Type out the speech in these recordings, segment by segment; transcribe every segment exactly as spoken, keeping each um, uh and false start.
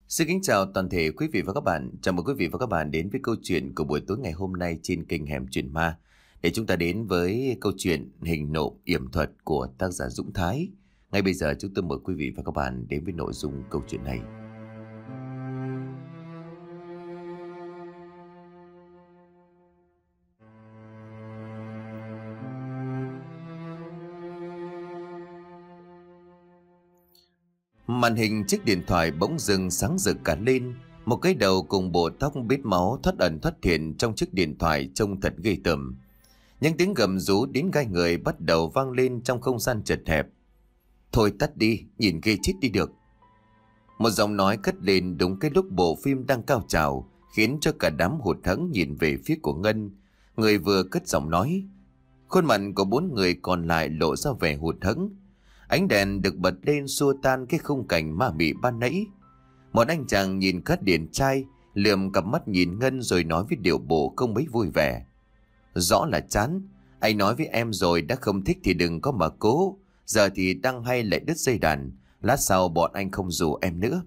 Xin kính chào toàn thể quý vị và các bạn. Chào mừng quý vị và các bạn đến với câu chuyện của buổi tối ngày hôm nay trên kênh Hẻm Chuyện Ma. Để chúng ta đến với câu chuyện Hình nộ yểm thuật của tác giả Dũng Thái. Ngay bây giờ chúng tôi mời quý vị và các bạn đến với nội dung câu chuyện này. Màn hình chiếc điện thoại bỗng dưng sáng rực cả lên. Một cái đầu cùng bộ tóc bết máu thoát ẩn thoát hiện trong chiếc điện thoại trông thật ghê tởm. Những tiếng gầm rú đến gai người bắt đầu vang lên trong không gian chật hẹp. Thôi tắt đi, nhìn ghê chết đi được. Một giọng nói cất lên đúng cái lúc bộ phim đang cao trào, khiến cho cả đám hụt hẫng nhìn về phía của Ngân. Người vừa cất giọng nói. Khuôn mặt của bốn người còn lại lộ ra vẻ hụt hẫng. Ánh đèn được bật lên xua tan cái khung cảnh ma mị ban nãy. Một anh chàng nhìn các điển trai, lườm cặp mắt nhìn Ngân rồi nói với điệu bộ không mấy vui vẻ. Rõ là chán, anh nói với em rồi, đã không thích thì đừng có mà cố. Giờ thì đang hay lại đứt dây đàn, lát sau bọn anh không rủ em nữa.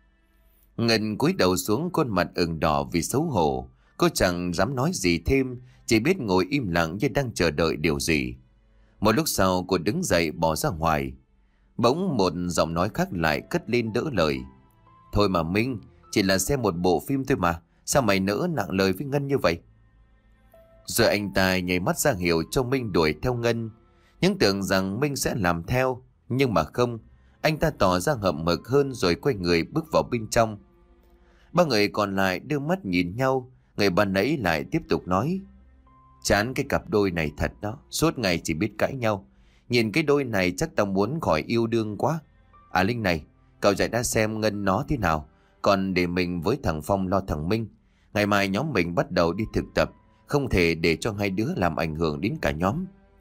Ngân cúi đầu xuống, khuôn mặt ửng đỏ vì xấu hổ. Cô chẳng dám nói gì thêm, chỉ biết ngồi im lặng như đang chờ đợi điều gì. Một lúc sau cô đứng dậy bỏ ra ngoài. Bỗng một giọng nói khác lại cất lên đỡ lời. Thôi mà Minh, chỉ là xem một bộ phim thôi mà, sao mày nỡ nặng lời với Ngân như vậy? Rồi anh ta nhảy mắt ra hiệu cho Minh đuổi theo Ngân. Nhưng tưởng rằng Minh sẽ làm theo, nhưng mà không. Anh ta tỏ ra hậm hực hơn rồi quay người bước vào bên trong. Ba người còn lại đưa mắt nhìn nhau. Người ban nãy lại tiếp tục nói. Chán cái cặp đôi này thật đó, suốt ngày chỉ biết cãi nhau. Nhìn cái đôi này chắc tao muốn khỏi yêu đương quá. À Linh này, cậu dạy đã xem Ngân nó thế nào, còn để mình với thằng Phong lo thằng Minh. Ngày mai nhóm mình bắt đầu đi thực tập, không thể để cho hai đứa làm ảnh hưởng đến cả nhóm.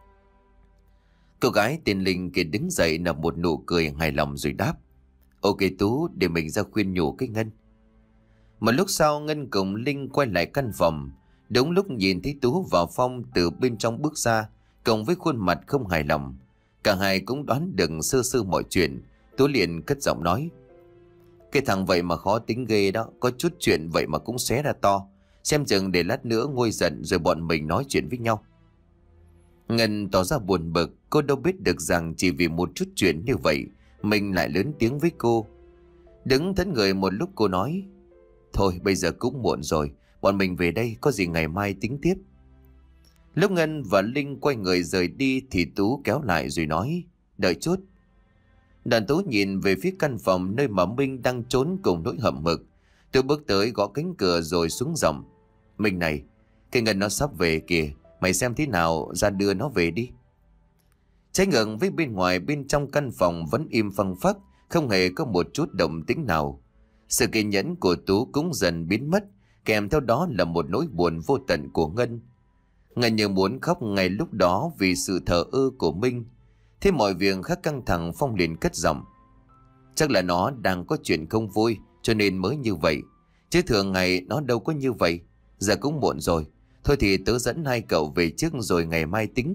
Cô gái tên Linh kia đứng dậy nở một nụ cười hài lòng rồi đáp. Ok Tú, để mình ra khuyên nhủ cái Ngân. Một lúc sau Ngân cùng Linh quay lại căn phòng. Đúng lúc nhìn thấy Tú và Phong từ bên trong bước ra, cộng với khuôn mặt không hài lòng. Cả hai cũng đoán được sơ sơ mọi chuyện. Tú liền cất giọng nói. Cái thằng vậy mà khó tính ghê đó, có chút chuyện vậy mà cũng xé ra to. Xem chừng để lát nữa nguôi giận rồi bọn mình nói chuyện với nhau. Ngân tỏ ra buồn bực, cô đâu biết được rằng chỉ vì một chút chuyện như vậy mình lại lớn tiếng với cô. Đứng thẫn người một lúc cô nói. Thôi bây giờ cũng muộn rồi, bọn mình về đây, có gì ngày mai tính tiếp. Lúc Ngân và Linh quay người rời đi thì Tú kéo lại rồi nói. Đợi chút. Đoàn Tú nhìn về phía căn phòng nơi mà Minh đang trốn cùng nỗi hậm hực. Tôi bước tới gõ cánh cửa rồi xuống giọng. Minh này, cái Ngân nó sắp về kìa, mày xem thế nào ra đưa nó về đi. Trái ngược với bên ngoài, bên trong căn phòng vẫn im phăng phắc, không hề có một chút động tĩnh nào. Sự kiên nhẫn của Tú cũng dần biến mất, kèm theo đó là một nỗi buồn vô tận của Ngân. Ngân như muốn khóc ngay lúc đó vì sự thờ ơ của Minh. Thế mọi việc khác căng thẳng, Phong liền cất giọng. Chắc là nó đang có chuyện không vui cho nên mới như vậy, chứ thường ngày nó đâu có như vậy. Giờ cũng muộn rồi, thôi thì tớ dẫn hai cậu về trước rồi ngày mai tính.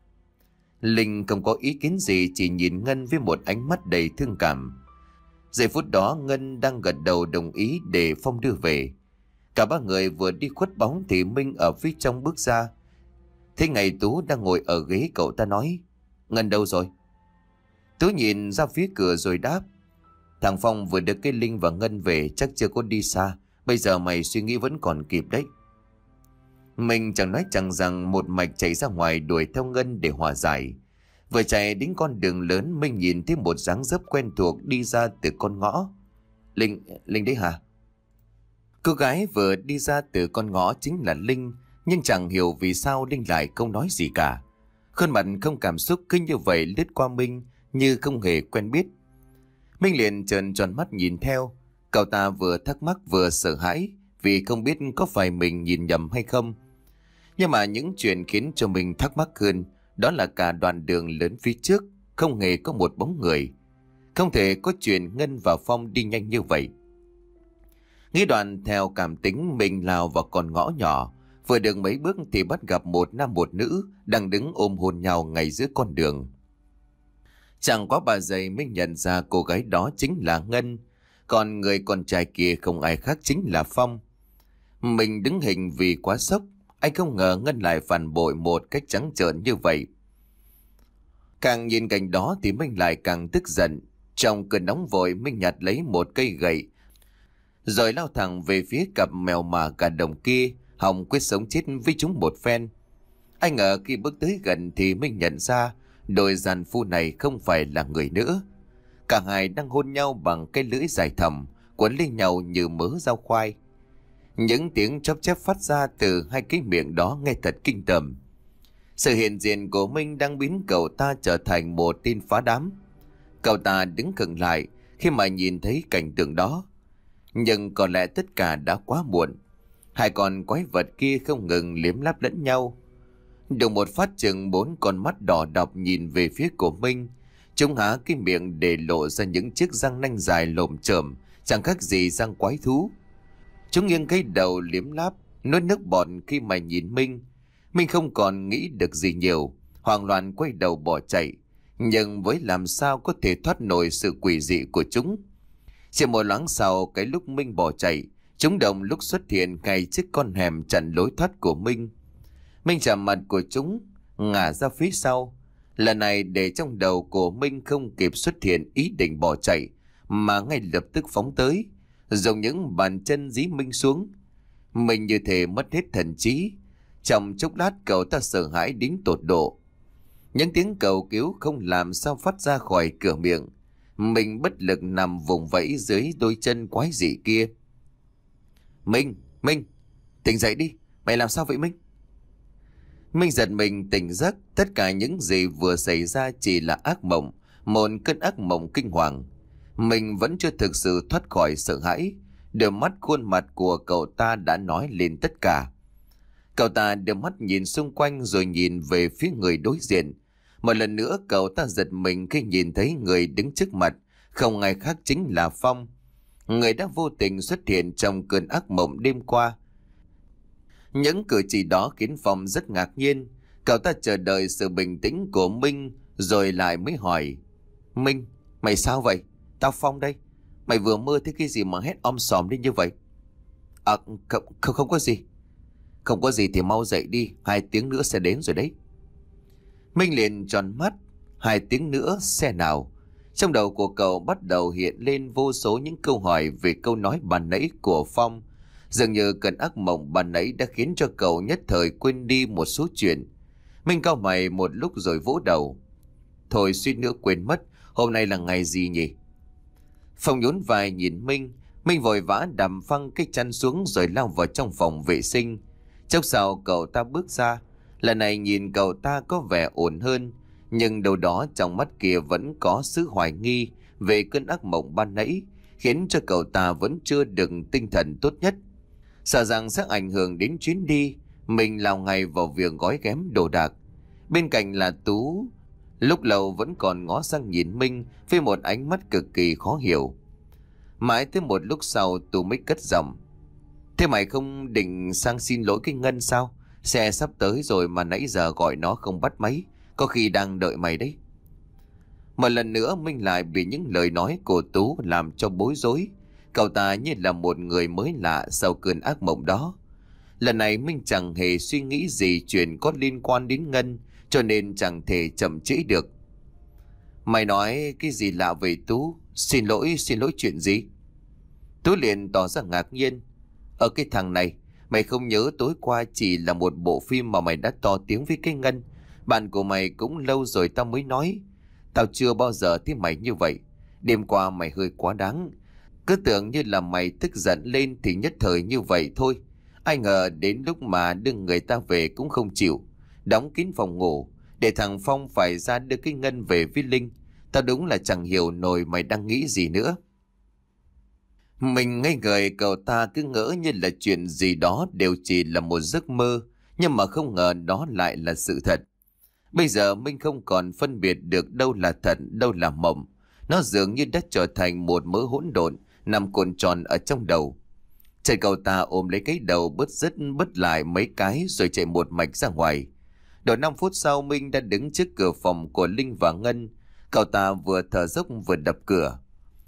Linh không có ý kiến gì, chỉ nhìn Ngân với một ánh mắt đầy thương cảm. Giây phút đó Ngân đang gật đầu đồng ý để Phong đưa về. Cả ba người vừa đi khuất bóng thì Minh ở phía trong bước ra. Thế ngày Tú đang ngồi ở ghế, cậu ta nói. Ngân đâu rồi? Tú nhìn ra phía cửa rồi đáp. Thằng Phong vừa đưa cái Linh và Ngân về, chắc chưa có đi xa. Bây giờ mày suy nghĩ vẫn còn kịp đấy. Mình chẳng nói chẳng rằng một mạch chạy ra ngoài đuổi theo Ngân để hòa giải. Vừa chạy đến con đường lớn, Minh nhìn thấy một dáng dấp quen thuộc đi ra từ con ngõ. Linh, Linh đấy hả? Cô gái vừa đi ra từ con ngõ chính là Linh, nhưng chẳng hiểu vì sao Linh lại không nói gì cả. Khuôn mặt không cảm xúc cứ như vậy lướt qua Minh như không hề quen biết. Minh liền trợn tròn mắt nhìn theo. Cậu ta vừa thắc mắc vừa sợ hãi vì không biết có phải mình nhìn nhầm hay không. Nhưng mà những chuyện khiến cho mình thắc mắc hơn đó là cả đoạn đường lớn phía trước không hề có một bóng người. Không thể có chuyện Ngân và Phong đi nhanh như vậy. Nghĩ đoạn theo cảm tính, mình lao vào con ngõ nhỏ. Vừa được mấy bước thì bắt gặp một nam một nữ đang đứng ôm hôn nhau ngay giữa con đường. Chẳng quá ba giây Minh nhận ra cô gái đó chính là Ngân. Còn người con trai kia không ai khác chính là Phong. Mình đứng hình vì quá sốc. Anh không ngờ Ngân lại phản bội một cách trắng trợn như vậy. Càng nhìn cảnh đó thì Minh lại càng tức giận. Trong cơn nóng vội, Minh nhặt lấy một cây gậy rồi lao thẳng về phía cặp mèo mà cả đồng kia, hòng quyết sống chết với chúng một phen. Anh ngờ khi bước tới gần thì Minh nhận ra đôi giàn phu này không phải là người nữa. Cả hai đang hôn nhau bằng cái lưỡi dài thầm, quấn lên nhau như mớ rau khoai. Những tiếng chóp chép phát ra từ hai cái miệng đó nghe thật kinh tởm. Sự hiện diện của Minh đang biến cậu ta trở thành một tên phá đám. Cậu ta đứng khựng lại khi mà nhìn thấy cảnh tượng đó. Nhưng có lẽ tất cả đã quá muộn. Hai con quái vật kia không ngừng liếm láp lẫn nhau. Đùng một phát, chừng bốn con mắt đỏ độc nhìn về phía của Minh. Chúng há cái miệng để lộ ra những chiếc răng nanh dài lồm chởm, chẳng khác gì răng quái thú. Chúng nghiêng cái đầu liếm láp, nuốt nước bọt khi mà nhìn Minh. Minh không còn nghĩ được gì nhiều, hoảng loạn quay đầu bỏ chạy. Nhưng với làm sao có thể thoát nổi sự quỷ dị của chúng. Chỉ một loáng sau, cái lúc Minh bỏ chạy, chúng đồng lúc xuất hiện ngay trước con hẻm chặn lối thoát của Minh. Minh chạm mặt của chúng, ngả ra phía sau. Lần này để trong đầu của Minh không kịp xuất hiện ý định bỏ chạy, mà ngay lập tức phóng tới, dùng những bàn chân dí Minh xuống. Minh như thể mất hết thần trí. Trong chốc lát cậu ta sợ hãi đến tột độ. Những tiếng cầu cứu không làm sao phát ra khỏi cửa miệng. Mình bất lực nằm vùng vẫy dưới đôi chân quái dị kia. Minh, Minh, tỉnh dậy đi, mày làm sao vậy Minh? Minh giật mình tỉnh giấc, tất cả những gì vừa xảy ra chỉ là ác mộng, một cơn ác mộng kinh hoàng. Mình vẫn chưa thực sự thoát khỏi sợ hãi, đôi mắt khuôn mặt của cậu ta đã nói lên tất cả. Cậu ta đưa mắt nhìn xung quanh rồi nhìn về phía người đối diện. Một lần nữa cậu ta giật mình khi nhìn thấy người đứng trước mặt, không ai khác chính là Phong. Người đã vô tình xuất hiện trong cơn ác mộng đêm qua. Những cử chỉ đó khiến Phong rất ngạc nhiên. Cậu ta chờ đợi sự bình tĩnh của Minh rồi lại mới hỏi: Minh, mày sao vậy? Tao Phong đây. Mày vừa mơ thấy cái gì mà hét om sòm lên như vậy? À, không, không, không có gì. Không có gì thì mau dậy đi, hai tiếng nữa sẽ đến rồi đấy. Minh liền tròn mắt. Hai tiếng nữa xe nào? Trong đầu của cậu bắt đầu hiện lên vô số những câu hỏi về câu nói ban nãy của Phong. Dường như cơn ác mộng ban nãy đã khiến cho cậu nhất thời quên đi một số chuyện. Minh cau mày một lúc rồi vỗ đầu. Thôi suýt nữa quên mất, hôm nay là ngày gì nhỉ? Phong nhún vai nhìn Minh. Minh vội vã đầm phăng cái chăn xuống rồi lao vào trong phòng vệ sinh. Chốc sau cậu ta bước ra. Lần này nhìn cậu ta có vẻ ổn hơn, nhưng đâu đó trong mắt kia vẫn có sự hoài nghi về cơn ác mộng ban nãy, khiến cho cậu ta vẫn chưa được tinh thần tốt nhất. Sợ rằng sẽ ảnh hưởng đến chuyến đi, mình lao ngay vào việc gói ghém đồ đạc. Bên cạnh là Tú, lúc lâu vẫn còn ngó sang nhìn Minh với một ánh mắt cực kỳ khó hiểu. Mãi tới một lúc sau Tú mới cất giọng: Thế mày không định sang xin lỗi cái Ngân sao? Xe sắp tới rồi mà nãy giờ gọi nó không bắt máy, có khi đang đợi mày đấy. Một lần nữa Minh lại bị những lời nói của Tú làm cho bối rối. Cậu ta như là một người mới lạ sau cơn ác mộng đó. Lần này Minh chẳng hề suy nghĩ gì chuyện có liên quan đến Ngân, cho nên chẳng thể chậm trễ được. Mày nói cái gì lạ vậy Tú? Xin lỗi, xin lỗi chuyện gì? Tú liền tỏ ra ngạc nhiên. Ở cái thằng này, mày không nhớ tối qua chỉ là một bộ phim mà mày đã to tiếng với cái Ngân. Bạn của mày cũng lâu rồi tao mới nói. Tao chưa bao giờ thấy mày như vậy. Đêm qua mày hơi quá đáng. Cứ tưởng như là mày tức giận lên thì nhất thời như vậy thôi. Ai ngờ đến lúc mà đưa người ta về cũng không chịu. Đóng kín phòng ngủ để thằng Phong phải ra đưa cái Ngân về với Linh. Tao đúng là chẳng hiểu nổi mày đang nghĩ gì nữa. Mình ngây người, cậu ta cứ ngỡ như là chuyện gì đó đều chỉ là một giấc mơ, nhưng mà không ngờ đó lại là sự thật. Bây giờ Minh không còn phân biệt được đâu là thật, đâu là mộng. Nó dường như đã trở thành một mớ hỗn độn nằm cuộn tròn ở trong đầu. Chạy cậu ta ôm lấy cái đầu bứt rứt bứt lại mấy cái rồi chạy một mạch ra ngoài. Độ năm phút sau Minh đã đứng trước cửa phòng của Linh và Ngân. Cậu ta vừa thở dốc vừa đập cửa.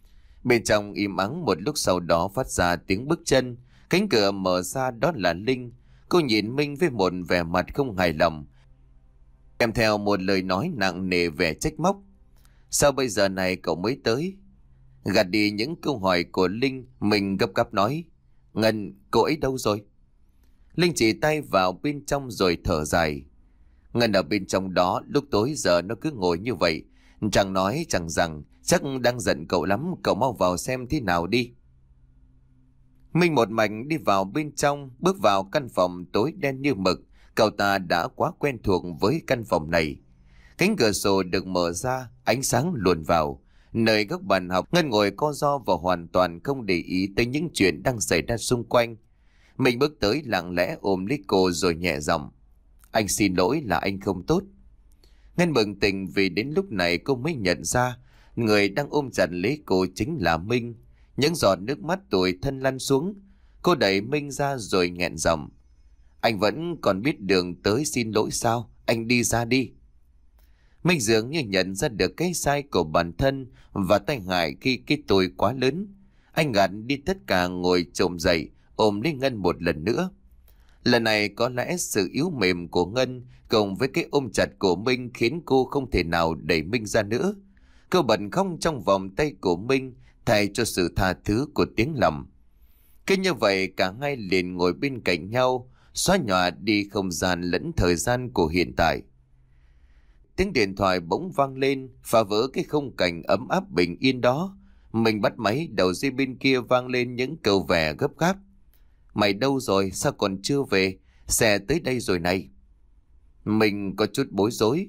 Bên trong im ắng, một lúc sau đó phát ra tiếng bước chân. Cánh cửa mở ra, đó là Linh. Cô nhìn Minh với một vẻ mặt không hài lòng, kèm theo một lời nói nặng nề vẻ trách móc. Sao bây giờ này cậu mới tới? Gạt đi những câu hỏi của Linh, mình gấp gáp nói. Ngân, cô ấy đâu rồi? Linh chỉ tay vào bên trong rồi thở dài. Ngân ở bên trong đó, lúc tối giờ nó cứ ngồi như vậy, chẳng nói chẳng rằng, chắc đang giận cậu lắm, cậu mau vào xem thế nào đi. Minh một mạch đi vào bên trong, bước vào căn phòng tối đen như mực. Cậu ta đã quá quen thuộc với căn phòng này. Cánh cửa sổ được mở ra, ánh sáng luồn vào. Nơi góc bàn học, Ngân ngồi co ro và hoàn toàn không để ý tới những chuyện đang xảy ra xung quanh. Mình bước tới lặng lẽ ôm lấy cô rồi nhẹ giọng. Anh xin lỗi là anh không tốt. Ngân bừng tỉnh vì đến lúc này cô mới nhận ra người đang ôm chặt lấy cô chính là Minh. Những giọt nước mắt tủi thân lăn xuống. Cô đẩy Minh ra rồi nghẹn giọng. Anh vẫn còn biết đường tới xin lỗi sao? Anh đi ra đi. Minh dường như nhận ra được cái sai của bản thân và tai hại khi cái tôi quá lớn. Anh gạt đi tất cả, ngồi chồm dậy ôm lấy Ngân một lần nữa. Lần này có lẽ sự yếu mềm của Ngân cùng với cái ôm chặt của Minh khiến cô không thể nào đẩy Minh ra nữa. Cô bật khóc trong vòng tay của Minh thay cho sự tha thứ của tiếng lòng. Cứ như vậy cả hai liền ngồi bên cạnh nhau, xóa nhòa đi không gian lẫn thời gian của hiện tại. Tiếng điện thoại bỗng vang lên, phá vỡ cái khung cảnh ấm áp bình yên đó. Mình bắt máy, đầu dây bên kia vang lên những câu vẻ gấp gáp. Mày đâu rồi, sao còn chưa về? Xe tới đây rồi này. Mình có chút bối rối.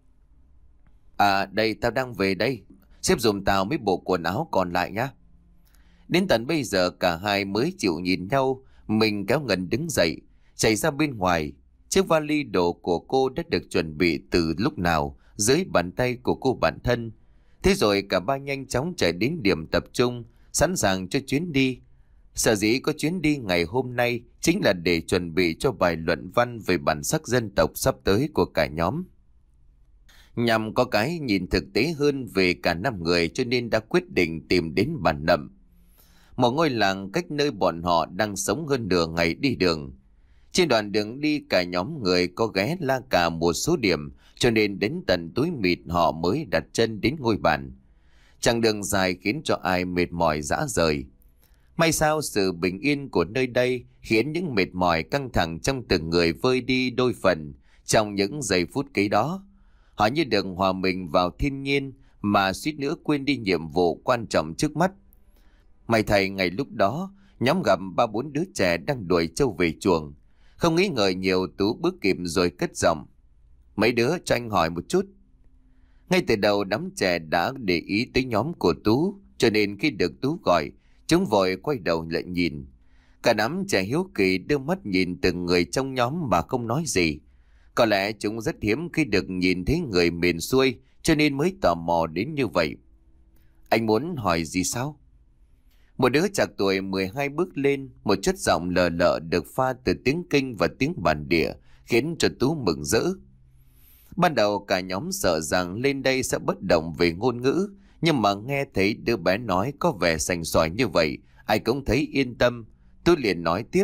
À đây, tao đang về đây. Xếp giùm tao mấy bộ quần áo còn lại nhá. Đến tận bây giờ cả hai mới chịu nhìn nhau. Mình kéo Ngân đứng dậy, chạy ra bên ngoài. Chiếc vali đồ của cô đã được chuẩn bị từ lúc nào dưới bàn tay của cô bản thân. Thế rồi cả ba nhanh chóng chạy đến điểm tập trung, sẵn sàng cho chuyến đi. Sở dĩ có chuyến đi ngày hôm nay chính là để chuẩn bị cho bài luận văn về bản sắc dân tộc sắp tới của cả nhóm. Nhằm có cái nhìn thực tế hơn về cả năm người cho nên đã quyết định tìm đến Bản Nậm, một ngôi làng cách nơi bọn họ đang sống hơn nửa ngày đi đường. Trên đoạn đường đi cả nhóm người có ghé la cả một số điểm cho nên đến tận tối mịt họ mới đặt chân đến ngôi bản. Chặng đường dài khiến cho ai mệt mỏi rã rời. May sao sự bình yên của nơi đây khiến những mệt mỏi căng thẳng trong từng người vơi đi đôi phần trong những giây phút kế đó. Họ như được hòa mình vào thiên nhiên mà suýt nữa quên đi nhiệm vụ quan trọng trước mắt. May thay ngày lúc đó nhóm gặp ba bốn đứa trẻ đang đuổi trâu về chuồng. Không nghĩ ngợi nhiều, Tú bước kịp rồi cất giọng. Mấy đứa cho anh hỏi một chút. Ngay từ đầu đám trẻ đã để ý tới nhóm của Tú, cho nên khi được Tú gọi, chúng vội quay đầu lại nhìn. Cả đám trẻ hiếu kỳ đưa mắt nhìn từng người trong nhóm mà không nói gì. Có lẽ chúng rất hiếm khi được nhìn thấy người miền xuôi, cho nên mới tò mò đến như vậy. Anh muốn hỏi gì sao? Một đứa chạc tuổi mười hai bước lên, một chất giọng lờ lợ được pha từ tiếng Kinh và tiếng bản địa, khiến cho Tú mừng rỡ. Ban đầu cả nhóm sợ rằng lên đây sẽ bất động về ngôn ngữ, nhưng mà nghe thấy đứa bé nói có vẻ sành sỏi như vậy, ai cũng thấy yên tâm. Tú liền nói tiếp.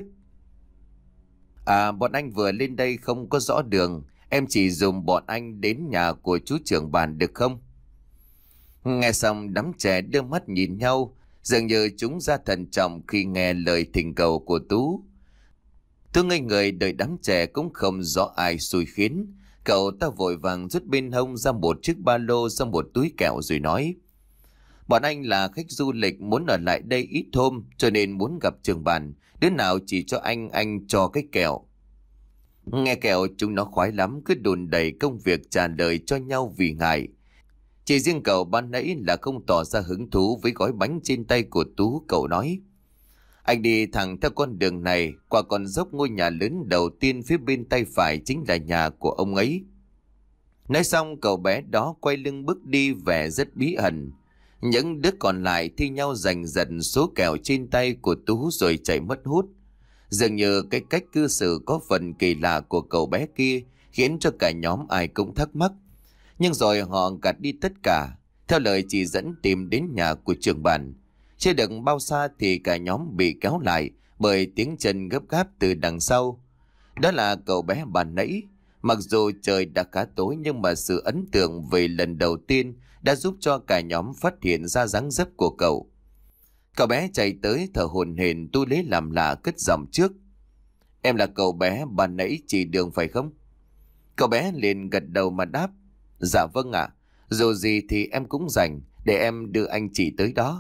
À, bọn anh vừa lên đây không có rõ đường, em chỉ dùng bọn anh đến nhà của chú trưởng bản được không? Nghe xong đám trẻ đưa mắt nhìn nhau, dường như chúng ra thận trọng khi nghe lời thỉnh cầu của Tú. Tú ngây người đợi đám trẻ cũng không rõ ai xui khiến. Cậu ta vội vàng rút bên hông ra một chiếc ba lô, ra một túi kẹo rồi nói. Bọn anh là khách du lịch muốn ở lại đây ít hôm cho nên muốn gặp trưởng bản. Đứa nào chỉ cho anh, anh cho cái kẹo. Nghe kẹo chúng nó khoái lắm, cứ đùn đẩy công việc trả lời cho nhau vì ngại. Chỉ riêng cậu ban nãy là không tỏ ra hứng thú với gói bánh trên tay của Tú. Cậu nói. Anh đi thẳng theo con đường này, qua con dốc ngôi nhà lớn đầu tiên phía bên tay phải chính là nhà của ông ấy. Nói xong cậu bé đó quay lưng bước đi vẻ rất bí ẩn. Những đứa còn lại thi nhau giành giật số kẹo trên tay của Tú rồi chạy mất hút. Dường như cái cách cư xử có phần kỳ lạ của cậu bé kia khiến cho cả nhóm ai cũng thắc mắc. Nhưng rồi họ gạt đi tất cả, theo lời chỉ dẫn tìm đến nhà của trưởng bản. Chưa được bao xa thì cả nhóm bị kéo lại bởi tiếng chân gấp gáp từ đằng sau. Đó là cậu bé ban nãy. Mặc dù trời đã khá tối nhưng mà sự ấn tượng về lần đầu tiên đã giúp cho cả nhóm phát hiện ra dáng dấp của cậu. Cậu bé chạy tới thở hổn hển tu lấy làm lạ cất giọng trước. Em là cậu bé ban nãy chỉ đường phải không? Cậu bé liền gật đầu mà đáp. Dạ vâng ạ. Dù gì thì em cũng rảnh, để em đưa anh chị tới đó.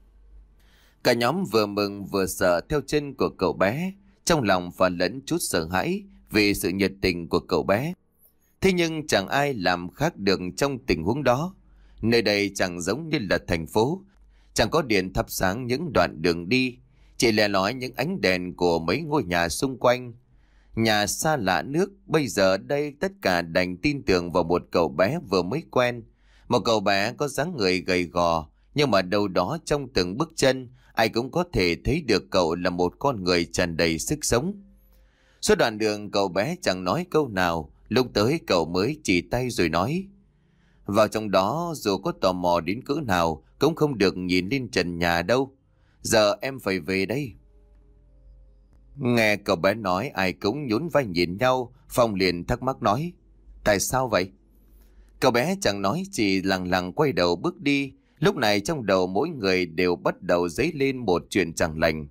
Cả nhóm vừa mừng vừa sợ theo chân của cậu bé, trong lòng pha lẫn chút sợ hãi vì sự nhiệt tình của cậu bé. Thế nhưng chẳng ai làm khác được trong tình huống đó. Nơi đây chẳng giống như là thành phố, chẳng có điện thắp sáng những đoạn đường đi, chỉ lẻ loi những ánh đèn của mấy ngôi nhà xung quanh. Nhà xa lạ nước, bây giờ đây tất cả đành tin tưởng vào một cậu bé vừa mới quen. Một cậu bé có dáng người gầy gò, nhưng mà đâu đó trong từng bước chân, ai cũng có thể thấy được cậu là một con người tràn đầy sức sống. Suốt đoạn đường cậu bé chẳng nói câu nào, lúc tới cậu mới chỉ tay rồi nói. Vào trong đó dù có tò mò đến cỡ nào cũng không được nhìn lên trần nhà đâu. Giờ em phải về đây. Nghe cậu bé nói ai cũng nhún vai nhìn nhau. Phong liền thắc mắc nói. Tại sao vậy? Cậu bé chẳng nói, chỉ lặng lặng quay đầu bước đi. Lúc này trong đầu mỗi người đều bắt đầu dấy lên một chuyện chẳng lành.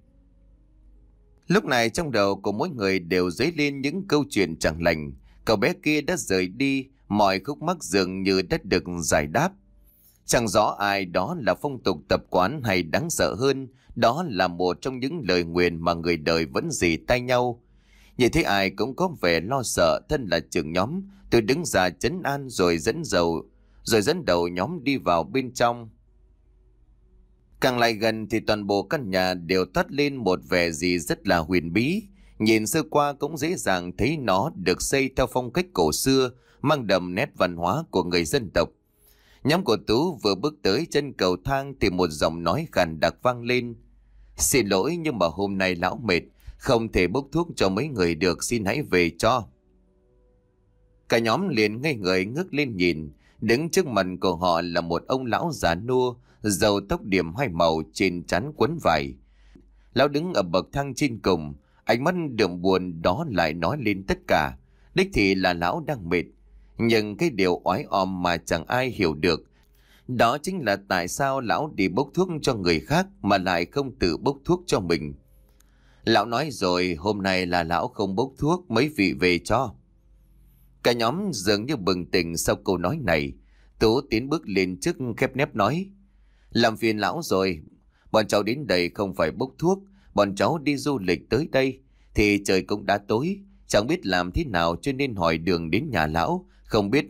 Lúc này trong đầu của mỗi người đều dấy lên những câu chuyện chẳng lành. Cậu bé kia đã rời đi, mọi khúc mắc dường như đã được giải đáp. Chẳng rõ ai đó là phong tục tập quán hay đáng sợ hơn, đó là một trong những lời nguyền mà người đời vẫn dì tay nhau. Nhìn thấy ai cũng có vẻ lo sợ, thân là trưởng nhóm, tôi đứng ra trấn an rồi dẫn dầu, rồi dẫn đầu nhóm đi vào bên trong. Càng lại gần thì toàn bộ căn nhà đều toát lên một vẻ gì rất là huyền bí. Nhìn sơ qua cũng dễ dàng thấy nó được xây theo phong cách cổ xưa, mang đậm nét văn hóa của người dân tộc. Nhóm của Tú vừa bước tới chân cầu thang thì một giọng nói khàn đặc vang lên. Xin lỗi nhưng mà hôm nay lão mệt, không thể bốc thuốc cho mấy người được, xin hãy về cho. Cả nhóm liền ngây người ngước lên nhìn. Đứng trước mặt của họ là một ông lão già nua, râu tóc điểm hai màu, trên trán quấn vải. Lão đứng ở bậc thang trên cùng, ánh mắt đượm buồn đó lại nói lên tất cả. Đích thị là lão đang mệt, nhưng cái điều oái om mà chẳng ai hiểu được, đó chính là tại sao lão đi bốc thuốc cho người khác mà lại không tự bốc thuốc cho mình. Lão nói rồi, hôm nay là lão không bốc thuốc, mấy vị về cho. Cả nhóm dường như bừng tỉnh sau câu nói này. Tú tiến bước lên trước khép nép nói. Làm phiền lão rồi, bọn cháu đến đây không phải bốc thuốc, bọn cháu đi du lịch tới đây, thì trời cũng đã tối, chẳng biết làm thế nào cho nên hỏi đường đến nhà lão, không biết...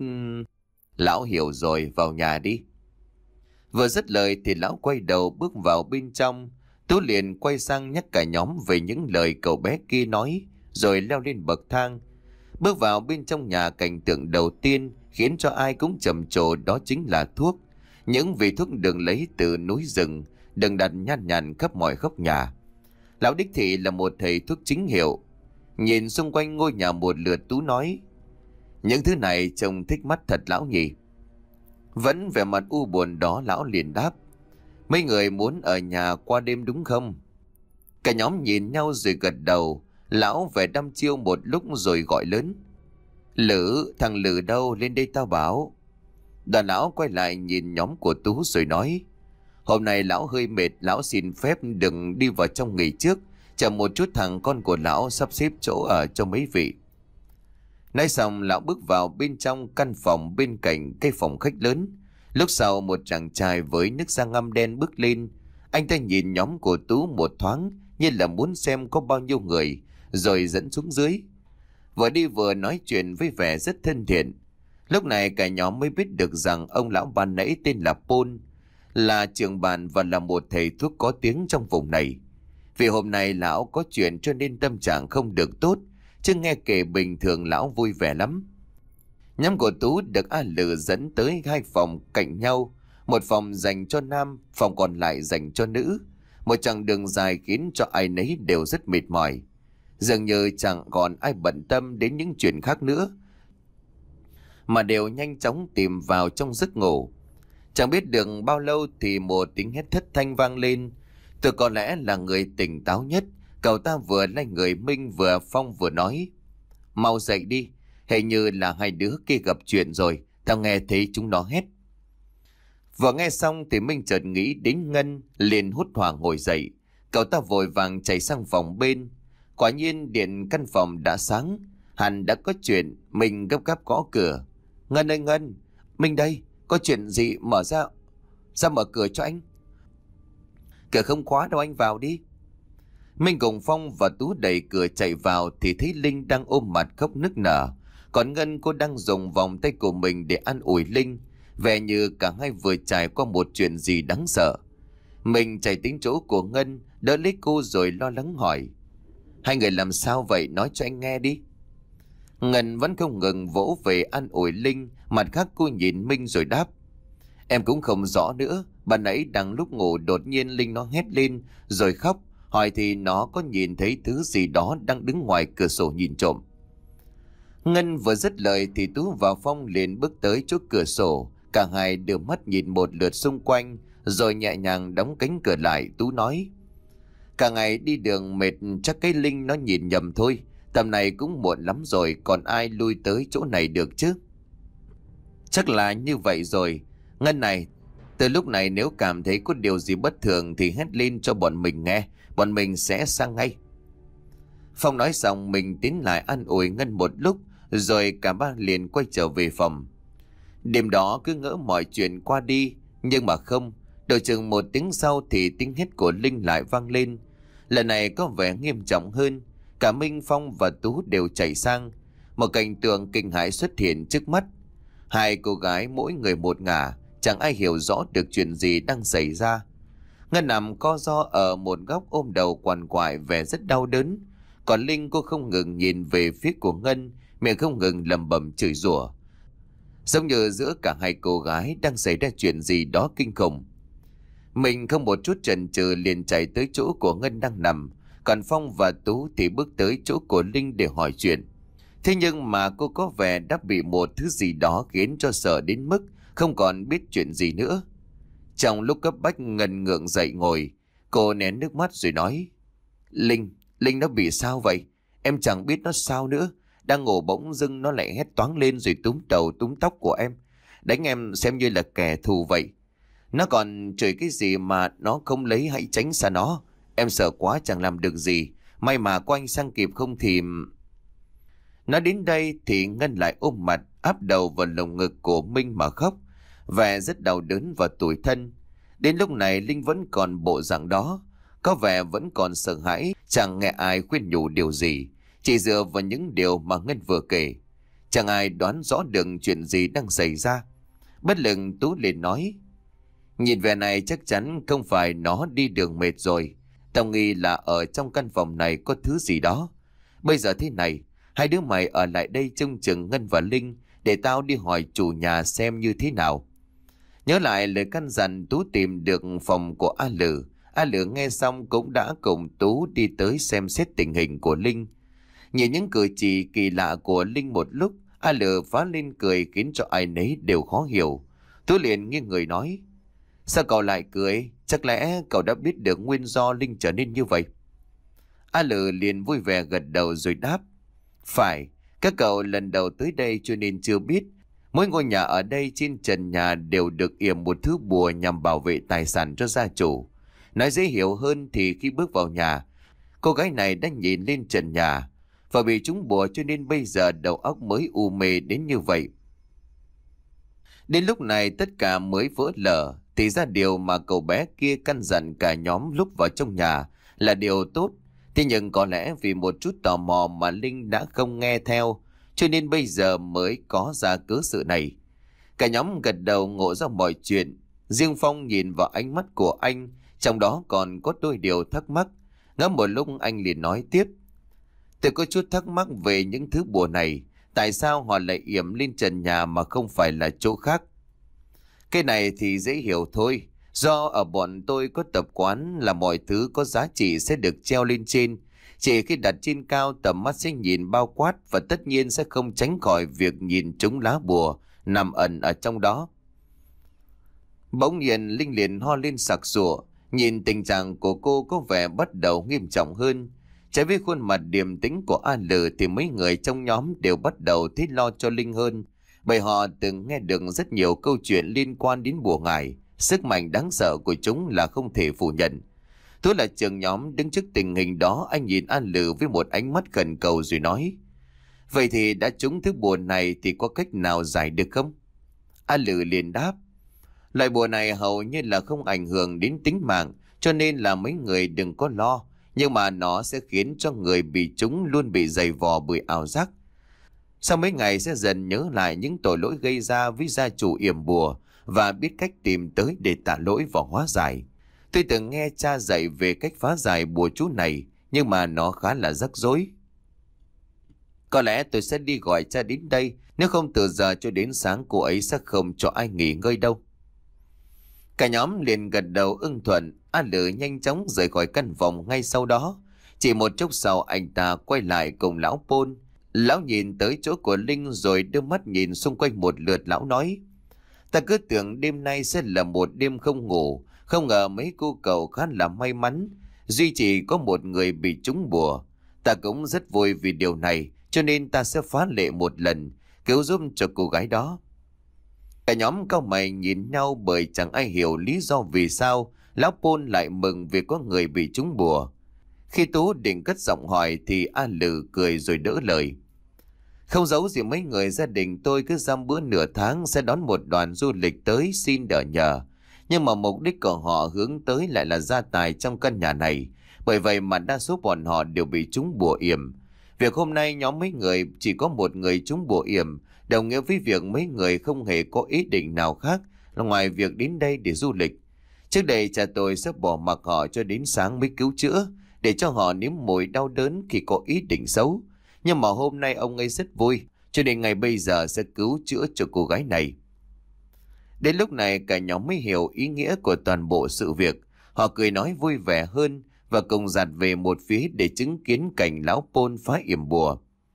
Lão hiểu rồi, vào nhà đi. Vừa dứt lời thì lão quay đầu bước vào bên trong. Tú liền quay sang nhắc cả nhóm về những lời cậu bé kia nói, rồi leo lên bậc thang. Bước vào bên trong nhà, cảnh tượng đầu tiên khiến cho ai cũng trầm trồ đó chính là thuốc. Những vị thuốc được lấy từ núi rừng, đừng đặt nhan nhản khắp mọi góc nhà. Lão đích thị là một thầy thuốc chính hiệu. Nhìn xung quanh ngôi nhà một lượt, Tú nói. Những thứ này trông thích mắt thật lão nhỉ. Vẫn vẻ mặt u buồn đó, lão liền đáp. Mấy người muốn ở nhà qua đêm đúng không? Cả nhóm nhìn nhau rồi gật đầu. Lão vẻ đăm chiêu một lúc rồi gọi lớn. Lử, thằng Lử đâu, lên đây tao bảo. Đoàn lão quay lại nhìn nhóm của Tú rồi nói. Hôm nay lão hơi mệt, lão xin phép đừng đi vào trong nghỉ trước. Chờ một chút thằng con của lão sắp xếp chỗ ở cho mấy vị. Nói xong lão bước vào bên trong căn phòng bên cạnh cái phòng khách lớn. Lúc sau một chàng trai với nước da ngăm đen bước lên. Anh ta nhìn nhóm của Tú một thoáng như là muốn xem có bao nhiêu người, rồi dẫn xuống dưới. Vừa đi vừa nói chuyện với vẻ rất thân thiện. Lúc này cả nhóm mới biết được rằng ông lão ban nãy tên là Paul, là trưởng bàn và là một thầy thuốc có tiếng trong vùng này. Vì hôm nay lão có chuyện cho nên tâm trạng không được tốt, chứ nghe kể bình thường lão vui vẻ lắm. Nhóm của Tú được A Lử dẫn tới hai phòng cạnh nhau, một phòng dành cho nam, phòng còn lại dành cho nữ. Một chặng đường dài khiến cho ai nấy đều rất mệt mỏi, dường như chẳng còn ai bận tâm đến những chuyện khác nữa, mà đều nhanh chóng tìm vào trong giấc ngủ. Chẳng biết được bao lâu thì một tiếng hét thất thanh vang lên. Tôi có lẽ là người tỉnh táo nhất. Cậu ta vừa lay người Minh vừa Phong vừa nói: Mau dậy đi, hình như là hai đứa kia gặp chuyện rồi, tao nghe thấy chúng nó hét. Vừa nghe xong thì Minh chợt nghĩ đến Ngân, liền hốt hoảng ngồi dậy. Cậu ta vội vàng chạy sang phòng bên. Quả nhiên điện căn phòng đã sáng, hẳn đã có chuyện. Mình gấp gáp gõ cửa: Ngân ơi Ngân, Minh đây, có chuyện gì, mở ra, ra mở cửa cho anh. Cửa không khóa đâu, anh vào đi. Minh cùng Phong và Tú đẩy cửa chạy vào thì thấy Linh đang ôm mặt khóc nức nở. Còn Ngân, cô đang dùng vòng tay của mình để an ủi Linh, vẻ như cả hai vừa trải qua một chuyện gì đáng sợ. Mình chạy đến chỗ của Ngân, đỡ lấy cô rồi lo lắng hỏi: Hai người làm sao vậy, nói cho anh nghe đi. Ngân vẫn không ngừng vỗ về an ủi Linh, mặt khác cô nhìn Minh rồi đáp: Em cũng không rõ nữa, ban nãy đang lúc ngủ đột nhiên Linh nó hét lên rồi khóc, hỏi thì nó có nhìn thấy thứ gì đó đang đứng ngoài cửa sổ nhìn trộm. Ngân vừa dứt lời thì Tú và Phong liền bước tới chỗ cửa sổ. Cả hai đưa mắt nhìn một lượt xung quanh rồi nhẹ nhàng đóng cánh cửa lại. Tú nói: Cả ngày đi đường mệt, chắc cái Linh nó nhìn nhầm thôi. Tầm này cũng muộn lắm rồi, còn ai lui tới chỗ này được chứ. Chắc là như vậy rồi. Ngân này, từ lúc này nếu cảm thấy có điều gì bất thường thì hét lên cho bọn mình nghe, bọn mình sẽ sang ngay. Phong nói xong mình tiến lại an ủi Ngân một lúc, rồi cả ba liền quay trở về phòng. Đêm đó cứ ngỡ mọi chuyện qua đi, nhưng mà không. Đợi chừng một tiếng sau thì tiếng hét của Linh lại vang lên. Lần này có vẻ nghiêm trọng hơn. Cả Minh, Phong và Tú đều chạy sang. Một cảnh tượng kinh hãi xuất hiện trước mắt. Hai cô gái mỗi người một ngả, chẳng ai hiểu rõ được chuyện gì đang xảy ra. Ngân nằm co ro ở một góc ôm đầu quằn quại vẻ rất đau đớn. Còn Linh, cô không ngừng nhìn về phía của Ngân, miệng không ngừng lẩm bẩm chửi rủa, giống như giữa cả hai cô gái đang xảy ra chuyện gì đó kinh khủng. Mình không một chút chần chừ liền chạy tới chỗ của Ngân đang nằm. Còn Phong và Tú thì bước tới chỗ của Linh để hỏi chuyện. Thế nhưng mà cô có vẻ đã bị một thứ gì đó khiến cho sợ đến mức không còn biết chuyện gì nữa. Trong lúc cấp bách, Ngân ngượng dậy ngồi. Cô nén nước mắt rồi nói: Linh, Linh nó bị sao vậy? Em chẳng biết nó sao nữa. Đang ngủ bỗng dưng nó lại hét toáng lên rồi túm đầu túm tóc của em, đánh em xem như là kẻ thù vậy. Nó còn chửi cái gì mà nó không lấy, hãy tránh xa nó. Em sợ quá chẳng làm được gì. May mà có anh sang kịp, không thì... Nói đến đây thì Ngân lại ôm mặt áp đầu vào lồng ngực của Minh mà khóc, vẻ rất đau đớn và tủi thân. Đến lúc này Linh vẫn còn bộ dạng đó, có vẻ vẫn còn sợ hãi, chẳng nghe ai khuyên nhủ điều gì, chỉ dựa vào những điều mà Ngân vừa kể. Chẳng ai đoán rõ được chuyện gì đang xảy ra. Bất lực Tú liền nói: Nhìn vẻ này chắc chắn không phải nó đi đường mệt rồi. Tao nghi là ở trong căn phòng này có thứ gì đó. Bây giờ thế này, hai đứa mày ở lại đây trông chừng Ngân và Linh, để tao đi hỏi chủ nhà xem như thế nào. Nhớ lại lời căn dặn, Tú tìm được phòng của A Lử. A Lử nghe xong cũng đã cùng Tú đi tới xem xét tình hình của Linh. Nhìn những cử chỉ kỳ lạ của Linh một lúc, A Lử phá lên cười khiến cho ai nấy đều khó hiểu. Tú liền nghiêng người nói: Sao cậu lại cười? Chắc lẽ cậu đã biết được nguyên do Linh trở nên như vậy? A Lử liền vui vẻ gật đầu rồi đáp: Phải, các cậu lần đầu tới đây cho nên chưa biết. Mỗi ngôi nhà ở đây trên trần nhà đều được yểm một thứ bùa nhằm bảo vệ tài sản cho gia chủ. Nói dễ hiểu hơn thì khi bước vào nhà, cô gái này đã nhìn lên trần nhà và bị trúng bùa cho nên bây giờ đầu óc mới u mê đến như vậy. Đến lúc này tất cả mới vỡ lở, thì ra điều mà cậu bé kia căn dặn cả nhóm lúc vào trong nhà là điều tốt. Thế nhưng có lẽ vì một chút tò mò mà Linh đã không nghe theo, cho nên bây giờ mới có ra cớ sự này. Cả nhóm gật đầu ngộ ra mọi chuyện. Riêng Phong nhìn vào ánh mắt của anh, trong đó còn có đôi điều thắc mắc. Ngẫm một lúc anh liền nói tiếp: Tôi có chút thắc mắc về những thứ bùa này. Tại sao họ lại yểm lên trần nhà mà không phải là chỗ khác? Cái này thì dễ hiểu thôi. Do ở bọn tôi có tập quán là mọi thứ có giá trị sẽ được treo lên trên. Chỉ khi đặt trên cao, tầm mắt sẽ nhìn bao quát và tất nhiên sẽ không tránh khỏi việc nhìn trúng lá bùa nằm ẩn ở trong đó. Bỗng nhiên Linh liền ho lên sặc sụa. Nhìn tình trạng của cô có vẻ bắt đầu nghiêm trọng hơn. Trái với khuôn mặt điềm tĩnh của A Lừ thì mấy người trong nhóm đều bắt đầu thấy lo cho Linh hơn. Bởi họ từng nghe được rất nhiều câu chuyện liên quan đến bùa ngải. Sức mạnh đáng sợ của chúng là không thể phủ nhận. Tôi là trưởng nhóm đứng trước tình hình đó, anh nhìn A Lừ với một ánh mắt khẩn cầu rồi nói: vậy thì đã trúng thứ bùa này thì có cách nào giải được không? A Lừ liền đáp: loại bùa này hầu như là không ảnh hưởng đến tính mạng, cho nên là mấy người đừng có lo. Nhưng mà nó sẽ khiến cho người bị trúng luôn bị dày vò bởi ảo giác. Sau mấy ngày sẽ dần nhớ lại những tội lỗi gây ra với gia chủ yểm bùa và biết cách tìm tới để tạ lỗi và hóa giải. Tôi từng nghe cha dạy về cách phá giải bùa chú này, nhưng mà nó khá là rắc rối. Có lẽ tôi sẽ đi gọi cha đến đây, nếu không từ giờ cho đến sáng cô ấy sẽ không cho ai nghỉ ngơi đâu. Cả nhóm liền gật đầu ưng thuận. A Lừ nhanh chóng rời khỏi căn phòng ngay sau đó. Chỉ một chốc sau anh ta quay lại cùng lão Pôn. Lão nhìn tới chỗ của Linh rồi đưa mắt nhìn xung quanh một lượt. Lão nói: ta cứ tưởng đêm nay sẽ là một đêm không ngủ, không ngờ mấy cô cậu khá là may mắn, duy chỉ có một người bị trúng bùa. Ta cũng rất vui vì điều này, cho nên ta sẽ phá lệ một lần, cứu giúp cho cô gái đó. Cả nhóm cau mày nhìn nhau bởi chẳng ai hiểu lý do vì sao lão Pôn lại mừng vì có người bị trúng bùa. Khi Tú định cất giọng hỏi thì A Lừ cười rồi đỡ lời: không giấu gì mấy người, gia đình tôi cứ dăm bữa nửa tháng sẽ đón một đoàn du lịch tới xin đỡ nhờ. Nhưng mà mục đích của họ hướng tới lại là gia tài trong căn nhà này. Bởi vậy mà đa số bọn họ đều bị trúng bùa yểm. Việc hôm nay nhóm mấy người chỉ có một người trúng bùa yểm đồng nghĩa với việc mấy người không hề có ý định nào khác ngoài việc đến đây để du lịch. Trước đây cha tôi sẽ bỏ mặc họ cho đến sáng mới cứu chữa, để cho họ nếm mùi đau đớn khi có ý định xấu. Nhưng mà hôm nay ông ấy rất vui, cho nên ngày bây giờ sẽ cứu chữa cho cô gái này. Đến lúc này cả nhóm mới hiểu ý nghĩa của toàn bộ sự việc. Họ cười nói vui vẻ hơn và cùng dạt về một phía để chứng kiến cảnh lão Pôn phá yểm bùa.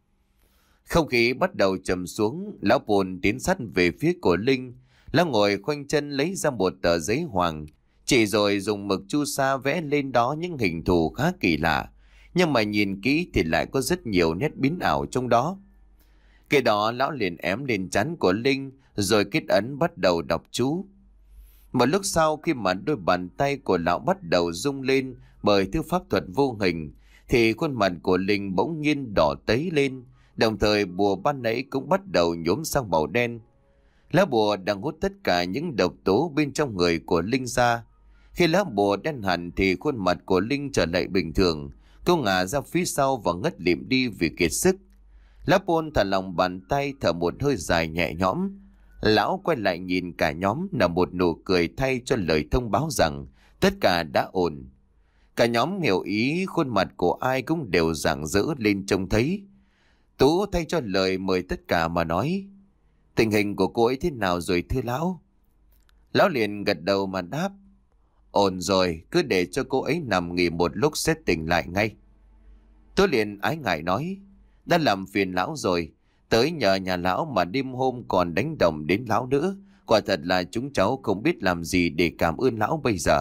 Không khí bắt đầu trầm xuống. Lão Pôn tiến sát về phía của Linh. Lão ngồi khoanh chân lấy ra một tờ giấy hoàng, chỉ rồi dùng mực chu sa vẽ lên đó những hình thù khá kỳ lạ, nhưng mà nhìn kỹ thì lại có rất nhiều nét biến ảo trong đó. Cái đó lão liền ém lên trán của Linh rồi kết ấn bắt đầu đọc chú. Một lúc sau, khi mà đôi bàn tay của lão bắt đầu rung lên bởi thứ pháp thuật vô hình, thì khuôn mặt của Linh bỗng nhiên đỏ tấy lên, đồng thời bùa ban nãy cũng bắt đầu nhuốm sang màu đen. Lá bùa đang hút tất cả những độc tố bên trong người của Linh ra. Khi lá bùa đen hẳn thì khuôn mặt của Linh trở lại bình thường. Cô ngả ra phía sau và ngất lịm đi vì kiệt sức. Lão Pôn thả lòng bàn tay, thở một hơi dài nhẹ nhõm. Lão quay lại nhìn cả nhóm, nở một nụ cười thay cho lời thông báo rằng tất cả đã ổn. Cả nhóm hiểu ý, khuôn mặt của ai cũng đều rạng rỡ lên trông thấy. Tú thay cho lời mời tất cả mà nói: tình hình của cô ấy thế nào rồi thưa lão? Lão liền gật đầu mà đáp: ổn rồi, cứ để cho cô ấy nằm nghỉ một lúc sẽ tỉnh lại ngay. Tôi liền ái ngại nói: đã làm phiền lão rồi, tới nhờ nhà lão mà đêm hôm còn đánh đồng đến lão nữa. Quả thật là chúng cháu không biết làm gì để cảm ơn lão bây giờ.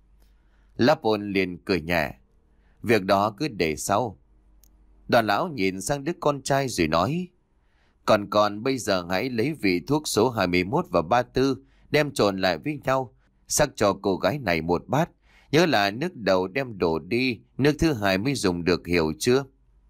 Lão Pôn liền cười nhẹ: việc đó cứ để sau. Đoàn lão nhìn sang đứa con trai rồi nói: còn còn bây giờ hãy lấy vị thuốc số hai mươi mốt và ba mươi tư đem trộn lại với nhau, sắc cho cô gái này một bát. Nhớ là nước đầu đem đổ đi, nước thứ hai mới dùng được, hiểu chưa?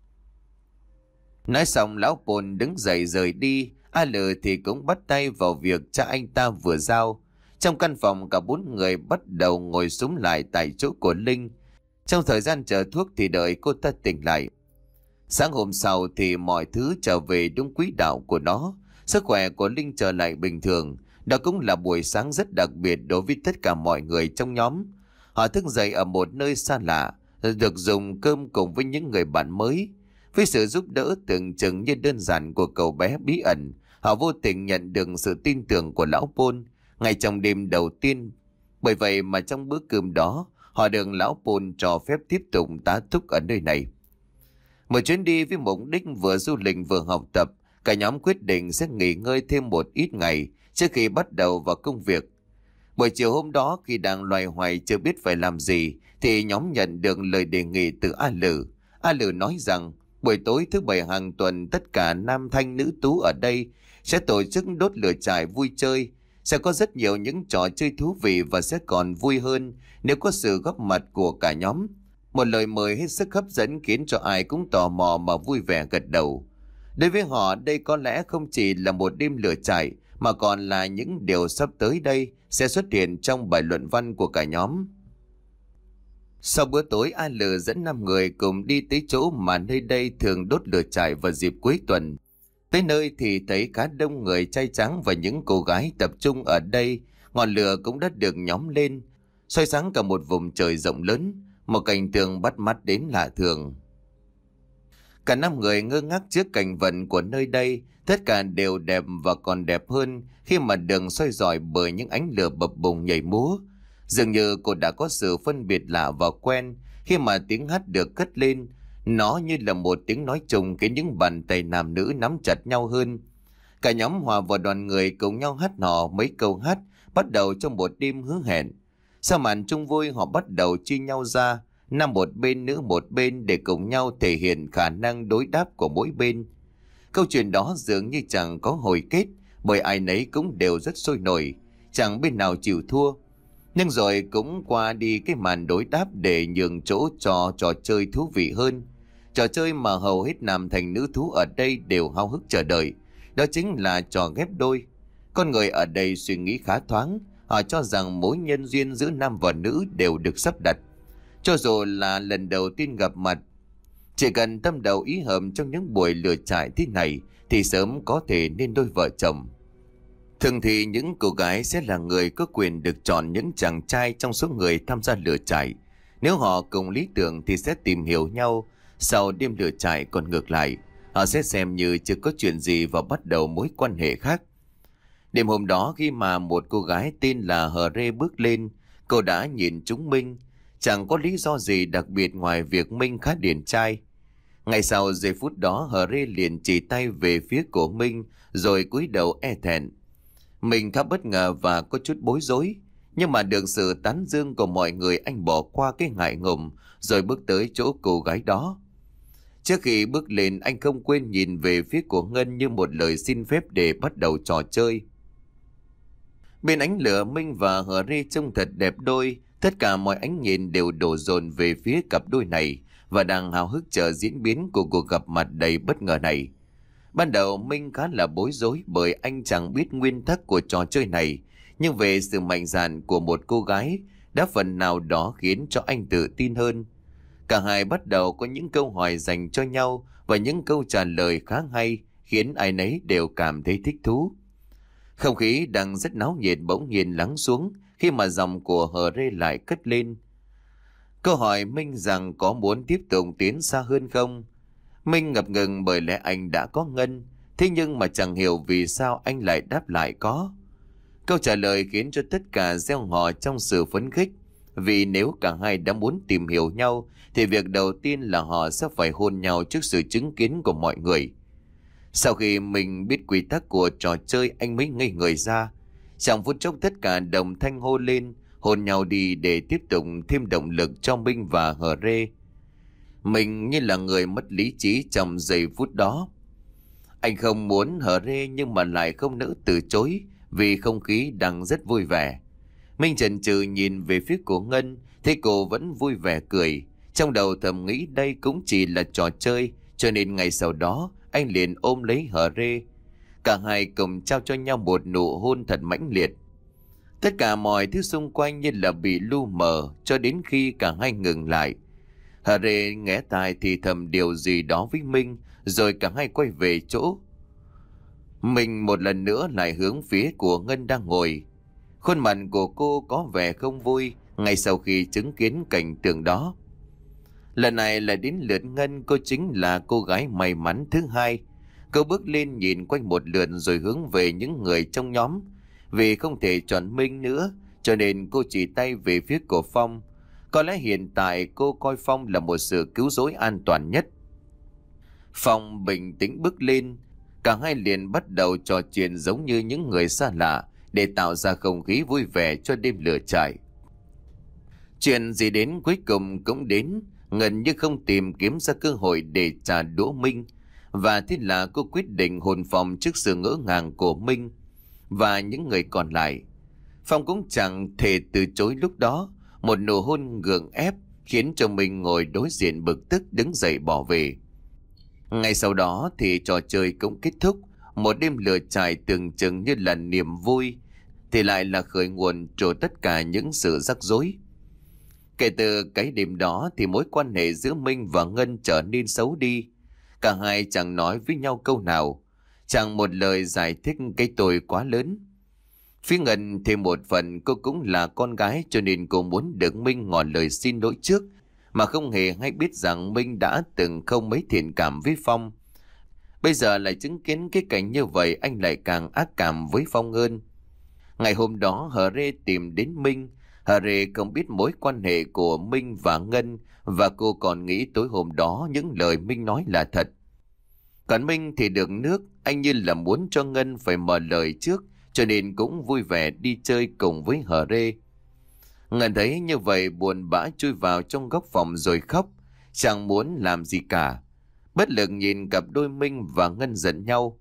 Nói xong lão Pôn đứng dậy rời đi. A Lừ thì cũng bắt tay vào việc cha anh ta vừa giao. Trong căn phòng cả bốn người bắt đầu ngồi xúm lại tại chỗ của Linh. Trong thời gian chờ thuốc thì đợi cô ta tỉnh lại. Sáng hôm sau thì mọi thứ trở về đúng quỹ đạo của nó. Sức khỏe của Linh trở lại bình thường. Đó cũng là buổi sáng rất đặc biệt đối với tất cả mọi người trong nhóm. Họ thức dậy ở một nơi xa lạ, được dùng cơm cùng với những người bạn mới. Với sự giúp đỡ tưởng chừng như đơn giản của cậu bé bí ẩn, họ vô tình nhận được sự tin tưởng của lão Pôn ngay trong đêm đầu tiên. Bởi vậy mà trong bữa cơm đó, họ được lão Pôn cho phép tiếp tục tá túc ở nơi này. Một chuyến đi với mục đích vừa du lịch vừa học tập, cả nhóm quyết định sẽ nghỉ ngơi thêm một ít ngày trước khi bắt đầu vào công việc. Buổi chiều hôm đó khi đang loay hoay chưa biết phải làm gì thì nhóm nhận được lời đề nghị từ A Lử. A Lử nói rằng buổi tối thứ bảy hàng tuần tất cả nam thanh nữ tú ở đây sẽ tổ chức đốt lửa trại vui chơi. Sẽ có rất nhiều những trò chơi thú vị và sẽ còn vui hơn nếu có sự góp mặt của cả nhóm. Một lời mời hết sức hấp dẫn khiến cho ai cũng tò mò mà vui vẻ gật đầu. Đối với họ đây có lẽ không chỉ là một đêm lửa trại mà còn là những điều sắp tới đây sẽ xuất hiện trong bài luận văn của cả nhóm. Sau bữa tối, A Lử dẫn năm người cùng đi tới chỗ mà nơi đây thường đốt lửa trại vào dịp cuối tuần. Tới nơi thì thấy khá đông người trai tráng và những cô gái tập trung ở đây. Ngọn lửa cũng đã được nhóm lên, soi sáng cả một vùng trời rộng lớn, một cảnh tượng bắt mắt đến lạ thường. Cả năm người ngơ ngác trước cảnh vật của nơi đây, tất cả đều đẹp và còn đẹp hơn khi mà đường soi rọi bởi những ánh lửa bập bùng nhảy múa. Dường như cô đã có sự phân biệt lạ và quen khi mà tiếng hát được cất lên. Nó như là một tiếng nói chung khiến những bàn tay nam nữ nắm chặt nhau hơn. Cả nhóm hòa vào đoàn người cùng nhau hát hò mấy câu hát bắt đầu trong một đêm hứa hẹn. Sau màn chung vui họ bắt đầu chia nhau ra, nam một bên nữ một bên để cùng nhau thể hiện khả năng đối đáp của mỗi bên. Câu chuyện đó dường như chẳng có hồi kết bởi ai nấy cũng đều rất sôi nổi, chẳng bên nào chịu thua. Nhưng rồi cũng qua đi cái màn đối đáp để nhường chỗ cho trò chơi thú vị hơn. Trò chơi mà hầu hết nam thành nữ thú ở đây đều háo hức chờ đợi. Đó chính là trò ghép đôi. Con người ở đây suy nghĩ khá thoáng. Họ cho rằng mối nhân duyên giữa nam và nữ đều được sắp đặt. Cho dù là lần đầu tiên gặp mặt, chỉ cần tâm đầu ý hợp trong những buổi lửa trại thế này thì sớm có thể nên đôi vợ chồng. Thường thì những cô gái sẽ là người có quyền được chọn những chàng trai trong số người tham gia lửa trại. Nếu họ cùng lý tưởng thì sẽ tìm hiểu nhau. Sau đêm lửa trại còn ngược lại, họ sẽ xem như chưa có chuyện gì và bắt đầu mối quan hệ khác. Đêm hôm đó khi mà một cô gái tên là Hờ Rê bước lên, cô đã nhìn chúng Minh. Chẳng có lý do gì đặc biệt ngoài việc Minh khá điển trai. Ngay sau giây phút đó Hờ Rê liền chỉ tay về phía của Minh rồi cúi đầu e thẹn. Mình khá bất ngờ và có chút bối rối, nhưng mà được sự tán dương của mọi người anh bỏ qua cái ngại ngùng rồi bước tới chỗ cô gái đó. Trước khi bước lên anh không quên nhìn về phía của Ngân như một lời xin phép để bắt đầu trò chơi. Bên ánh lửa Minh và Hờ Rê trông thật đẹp đôi, tất cả mọi ánh nhìn đều đổ dồn về phía cặp đôi này và đang háo hức chờ diễn biến của cuộc gặp mặt đầy bất ngờ này. Ban đầu Minh khá là bối rối bởi anh chẳng biết nguyên tắc của trò chơi này, nhưng về sự mạnh dạn của một cô gái đã phần nào đó khiến cho anh tự tin hơn. Cả hai bắt đầu có những câu hỏi dành cho nhau và những câu trả lời khá hay khiến ai nấy đều cảm thấy thích thú. Không khí đang rất náo nhiệt bỗng nhiên lắng xuống khi mà giọng của Hờ Rê lại cất lên. Câu hỏi Minh rằng có muốn tiếp tục tiến xa hơn không? Minh ngập ngừng bởi lẽ anh đã có Ngân, thế nhưng mà chẳng hiểu vì sao anh lại đáp lại có. Câu trả lời khiến cho tất cả reo hò trong sự phấn khích, vì nếu cả hai đã muốn tìm hiểu nhau thì việc đầu tiên là họ sẽ phải hôn nhau trước sự chứng kiến của mọi người. Sau khi mình biết quy tắc của trò chơi anh mới ngây người ra. Trong phút chốc tất cả đồng thanh hô lên, hôn nhau đi để tiếp tục thêm động lực cho Minh và Hờ Rê. Mình như là người mất lý trí trong giây phút đó. Anh không muốn Hờ Rê nhưng mà lại không nỡ từ chối vì không khí đang rất vui vẻ. Minh chần chừ nhìn về phía của Ngân, thấy cô vẫn vui vẻ cười. Trong đầu thầm nghĩ đây cũng chỉ là trò chơi, cho nên ngày sau đó anh liền ôm lấy Hờ Rê. Cả hai cùng trao cho nhau một nụ hôn thật mãnh liệt. Tất cả mọi thứ xung quanh như là bị lu mờ cho đến khi cả hai ngừng lại. Hờ Rê nghe tai thì thầm điều gì đó với Minh, rồi cả hai quay về chỗ. Mình một lần nữa lại hướng phía của Ngân đang ngồi. Khuôn mặt của cô có vẻ không vui ngay sau khi chứng kiến cảnh tượng đó. Lần này là đến lượt Ngân, cô chính là cô gái may mắn thứ hai. Cô bước lên nhìn quanh một lượt rồi hướng về những người trong nhóm. Vì không thể chọn Minh nữa, cho nên cô chỉ tay về phía của Phong. Có lẽ hiện tại cô coi Phong là một sự cứu rỗi an toàn nhất. Phong bình tĩnh bước lên, cả hai liền bắt đầu trò chuyện giống như những người xa lạ, để tạo ra không khí vui vẻ cho đêm lửa trại. Chuyện gì đến cuối cùng cũng đến, Ngân như không tìm kiếm ra cơ hội để trả đũa Minh, và thế là cô quyết định hồn Phong trước sự ngỡ ngàng của Minh và những người còn lại. Phong cũng chẳng thể từ chối lúc đó. Một nụ hôn gượng ép khiến cho Minh ngồi đối diện bực tức đứng dậy bỏ về. Ngay sau đó thì trò chơi cũng kết thúc. Một đêm lửa trại tưởng chừng như là niềm vui thì lại là khởi nguồn cho tất cả những sự rắc rối. Kể từ cái đêm đó thì mối quan hệ giữa Minh và Ngân trở nên xấu đi. Cả hai chẳng nói với nhau câu nào, chẳng một lời giải thích cái tôi quá lớn. Phía Ngân thì một phần cô cũng là con gái, cho nên cô muốn được Minh ngỏ lời xin lỗi trước, mà không hề hay biết rằng Minh đã từng không mấy thiện cảm với Phong. Bây giờ lại chứng kiến cái cảnh như vậy, anh lại càng ác cảm với Phong hơn. Ngày hôm đó Hờ Rê tìm đến Minh. Hờ Rê không biết mối quan hệ của Minh và Ngân, và cô còn nghĩ tối hôm đó những lời Minh nói là thật. Còn Minh thì được nước, anh như là muốn cho Ngân phải mở lời trước, cho nên cũng vui vẻ đi chơi cùng với Hờ Rê. Ngân thấy như vậy buồn bã chui vào trong góc phòng rồi khóc, chẳng muốn làm gì cả. Bất lực nhìn cặp đôi Minh và Ngân giận nhau.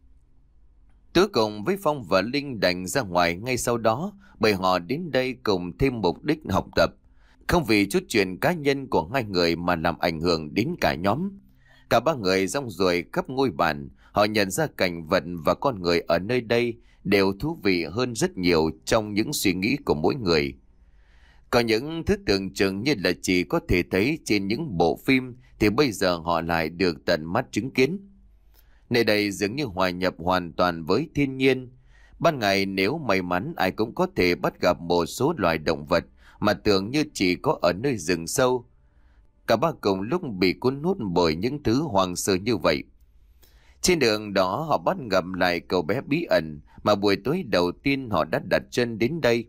Tối cùng với Phong và Linh đành ra ngoài ngay sau đó, bởi họ đến đây cùng thêm mục đích học tập, không vì chút chuyện cá nhân của hai người mà làm ảnh hưởng đến cả nhóm. Cả ba người rong ruổi khắp ngôi bản, họ nhận ra cảnh vật và con người ở nơi đây đều thú vị hơn rất nhiều trong những suy nghĩ của mỗi người. Có những thứ tưởng chừng như là chỉ có thể thấy trên những bộ phim thì bây giờ họ lại được tận mắt chứng kiến. Nơi đây dường như hòa nhập hoàn toàn với thiên nhiên. Ban ngày nếu may mắn ai cũng có thể bắt gặp một số loài động vật mà tưởng như chỉ có ở nơi rừng sâu. Cả ba cùng lúc bị cuốn hút bởi những thứ hoang sơ như vậy. Trên đường đó họ bắt gặp lại cậu bé bí ẩn mà buổi tối đầu tiên họ đã đặt chân đến đây.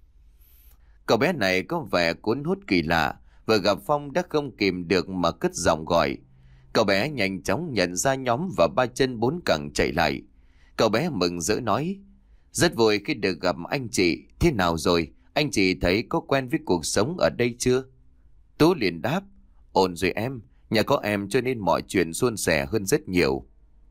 Cậu bé này có vẻ cuốn hút kỳ lạ, vừa gặp Phong đã không kìm được mà cất giọng gọi. Cậu bé nhanh chóng nhận ra nhóm và ba chân bốn cẳng chạy lại. Cậu bé mừng rỡ nói: "Rất vui khi được gặp anh chị. Thế nào rồi? Anh chị thấy có quen với cuộc sống ở đây chưa?" Tú liền đáp: "Ổn rồi em. Nhà có em cho nên mọi chuyện suôn sẻ hơn rất nhiều."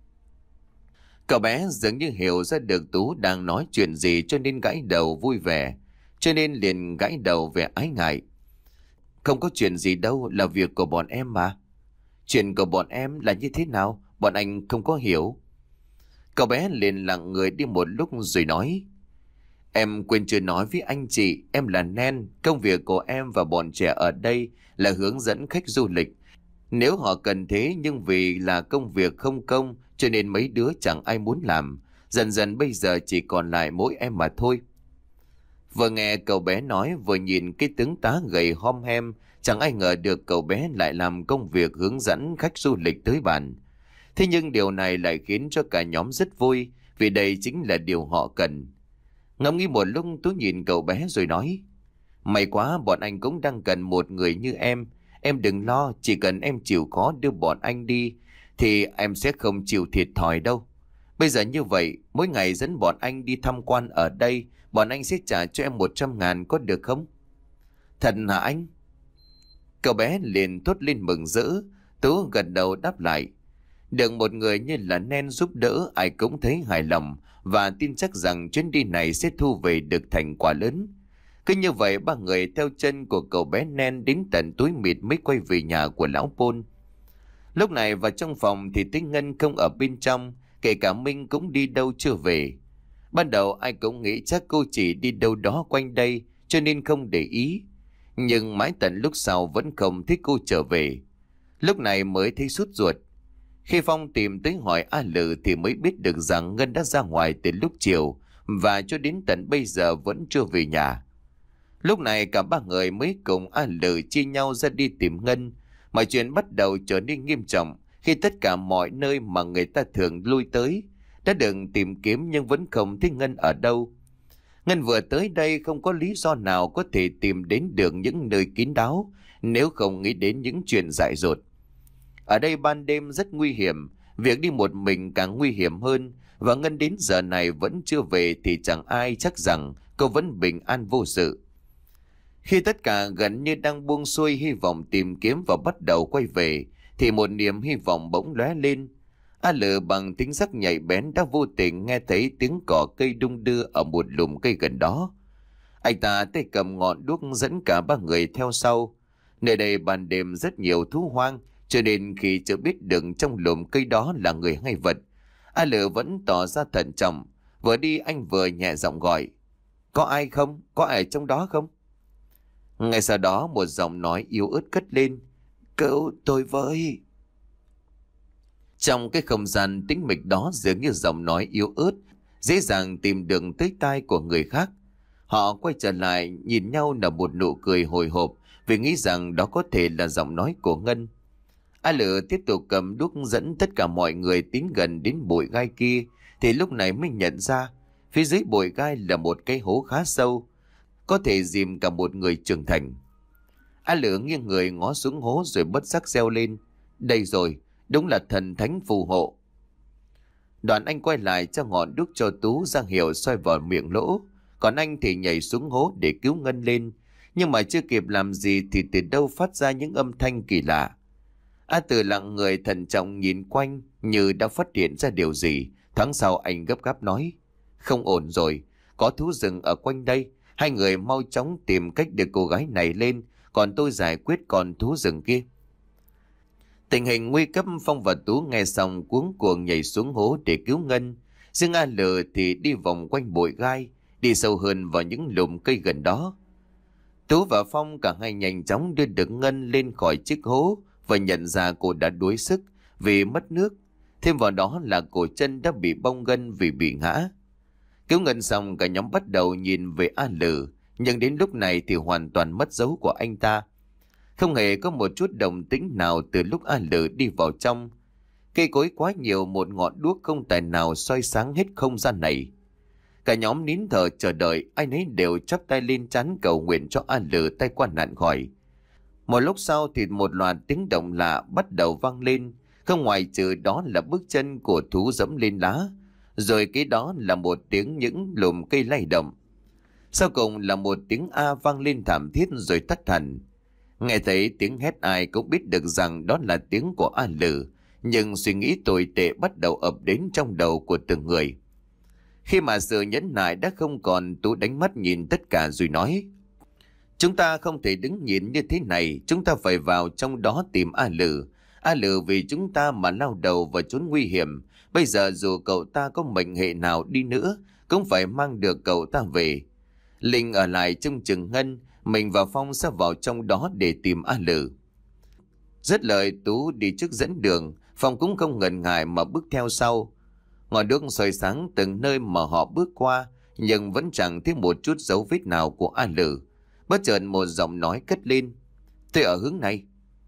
Cậu bé dường như hiểu ra được Tú đang nói chuyện gì, cho nên gãi đầu vui vẻ, cho nên liền gãi đầu vẻ ái ngại. "Không có chuyện gì đâu, là việc của bọn em mà." "Chuyện của bọn em là như thế nào? Bọn anh không có hiểu." Cậu bé liền lặng người đi một lúc rồi nói: "Em quên chưa nói với anh chị, em là Nen. Công việc của em và bọn trẻ ở đây là hướng dẫn khách du lịch. Nếu họ cần thế, nhưng vì là công việc không công cho nên mấy đứa chẳng ai muốn làm. Dần dần bây giờ chỉ còn lại mỗi em mà thôi." Vừa nghe cậu bé nói, vừa nhìn cái tướng tá gầy hom hem, chẳng ai ngờ được cậu bé lại làm công việc hướng dẫn khách du lịch tới bản. Thế nhưng điều này lại khiến cho cả nhóm rất vui, vì đây chính là điều họ cần. Ngẫm nghĩ một lúc, Tú nhìn cậu bé rồi nói: "May quá, bọn anh cũng đang cần một người như em. Em đừng lo, chỉ cần em chịu khó đưa bọn anh đi thì em sẽ không chịu thiệt thòi đâu. Bây giờ như vậy, mỗi ngày dẫn bọn anh đi tham quan ở đây, bọn anh sẽ trả cho em một trăm ngàn, có được không?" "Thật hả anh?" Cậu bé liền thốt lên mừng rỡ. Tú gật đầu đáp lại. Được một người như là Nen giúp đỡ, ai cũng thấy hài lòng và tin chắc rằng chuyến đi này sẽ thu về được thành quả lớn. Cứ như vậy, ba người theo chân của cậu bé Nen đến tận tối mịt mới quay về nhà của lão Pôn. Lúc này vào trong phòng thì thấy Ngân không ở bên trong, kể cả Minh cũng đi đâu chưa về. Ban đầu ai cũng nghĩ chắc cô chỉ đi đâu đó quanh đây cho nên không để ý. Nhưng mãi tận lúc sau vẫn không thấy cô trở về. Lúc này mới thấy sốt ruột. Khi Phong tìm tới hỏi A Lự thì mới biết được rằng Ngân đã ra ngoài từ lúc chiều và cho đến tận bây giờ vẫn chưa về nhà. Lúc này cả ba người mới cùng A Lự chia nhau ra đi tìm Ngân. Mọi chuyện bắt đầu trở nên nghiêm trọng khi tất cả mọi nơi mà người ta thường lui tới đã được tìm kiếm nhưng vẫn không thấy Ngân ở đâu. Ngân vừa tới đây không có lý do nào có thể tìm đến được những nơi kín đáo nếu không nghĩ đến những chuyện dại dột. Ở đây ban đêm rất nguy hiểm, việc đi một mình càng nguy hiểm hơn, và Ngân đến giờ này vẫn chưa về thì chẳng ai chắc rằng cô vẫn bình an vô sự. Khi tất cả gần như đang buông xuôi hy vọng tìm kiếm và bắt đầu quay về, thì một niềm hy vọng bỗng lóe lên. A Lự bằng tính giác nhạy bén đã vô tình nghe thấy tiếng cỏ cây đung đưa ở một lùm cây gần đó. Anh ta tay cầm ngọn đuốc dẫn cả ba người theo sau. Nơi đây ban đêm rất nhiều thú hoang, cho nên khi chưa biết được trong lùm cây đó là người hay vật, A Lự vẫn tỏ ra thận trọng. Vừa đi anh vừa nhẹ giọng gọi: "Có ai không? Có ai ở trong đó không?" Ngay sau đó một giọng nói yếu ớt cất lên: "Cứu tôi với." Trong cái không gian tĩnh mịch đó, dường như giọng nói yếu ớt dễ dàng tìm được tới tai của người khác. Họ quay trở lại nhìn nhau nở một nụ cười hồi hộp vì nghĩ rằng đó có thể là giọng nói của Ngân. A Lự tiếp tục cầm đuốc dẫn tất cả mọi người tiến gần đến bụi gai kia, thì lúc này mới nhận ra phía dưới bụi gai là một cái hố khá sâu, có thể dìm cả một người trưởng thành. A Lự nghiêng người ngó xuống hố rồi bất giác reo lên: "Đây rồi, đúng là thần thánh phù hộ." Đoạn anh quay lại cho ngọn đuốc cho Tú ra hiệu xoay vào miệng lỗ, còn anh thì nhảy xuống hố để cứu Ngân lên. Nhưng mà chưa kịp làm gì thì từ đâu phát ra những âm thanh kỳ lạ. A Từ lặng người thận trọng nhìn quanh như đã phát hiện ra điều gì. Thoáng sau anh gấp gáp nói: "Không ổn rồi, có thú rừng ở quanh đây. Hai người mau chóng tìm cách đưa cô gái này lên, còn tôi giải quyết con thú rừng kia." Tình hình nguy cấp, Phong và Tú nghe xong cuống cuồng nhảy xuống hố để cứu Ngân. Riêng A Lự thì đi vòng quanh bụi gai, đi sâu hơn vào những lùm cây gần đó. Tú và Phong cả hai nhanh chóng đưa được Ngân lên khỏi chiếc hố và nhận ra cô đã đuối sức vì mất nước. Thêm vào đó là cổ chân đã bị bong gân vì bị ngã. Cứu Ngân xong, cả nhóm bắt đầu nhìn về A Lự, nhưng đến lúc này thì hoàn toàn mất dấu của anh ta. Không hề có một chút động tĩnh nào từ lúc A Lự đi vào trong. Cây cối quá nhiều, một ngọn đuốc không tài nào soi sáng hết không gian này. Cả nhóm nín thở chờ đợi, ai nấy đều chắp tay lên trán cầu nguyện cho A Lự tai qua nạn khỏi. Một lúc sau thì một loạt tiếng động lạ bắt đầu vang lên, không ngoài trừ đó là bước chân của thú dẫm lên lá, rồi cái đó là một tiếng những lùm cây lay động. Sau cùng là một tiếng A vang lên thảm thiết rồi tắt hẳn. Nghe thấy tiếng hét ai cũng biết được rằng đó là tiếng của A Lự, nhưng suy nghĩ tồi tệ bắt đầu ập đến trong đầu của từng người. Khi mà sự nhẫn nại đã không còn, Tú đánh mắt nhìn tất cả rồi nói: "Chúng ta không thể đứng nhìn như thế này, chúng ta phải vào trong đó tìm A Lự. A Lự vì chúng ta mà lao đầu vào chốn nguy hiểm. Bây giờ dù cậu ta có mệnh hệ nào đi nữa, cũng phải mang được cậu ta về. Linh ở lại trông chừng Ngân, mình và Phong sẽ vào trong đó để tìm A Lự." Dứt lời, Tú đi trước dẫn đường, Phong cũng không ngần ngại mà bước theo sau. Ngọn đuốc soi sáng từng nơi mà họ bước qua, nhưng vẫn chẳng thấy một chút dấu vết nào của A Lự. Bất chợt một giọng nói cất lên: "Tôi ở hướng này."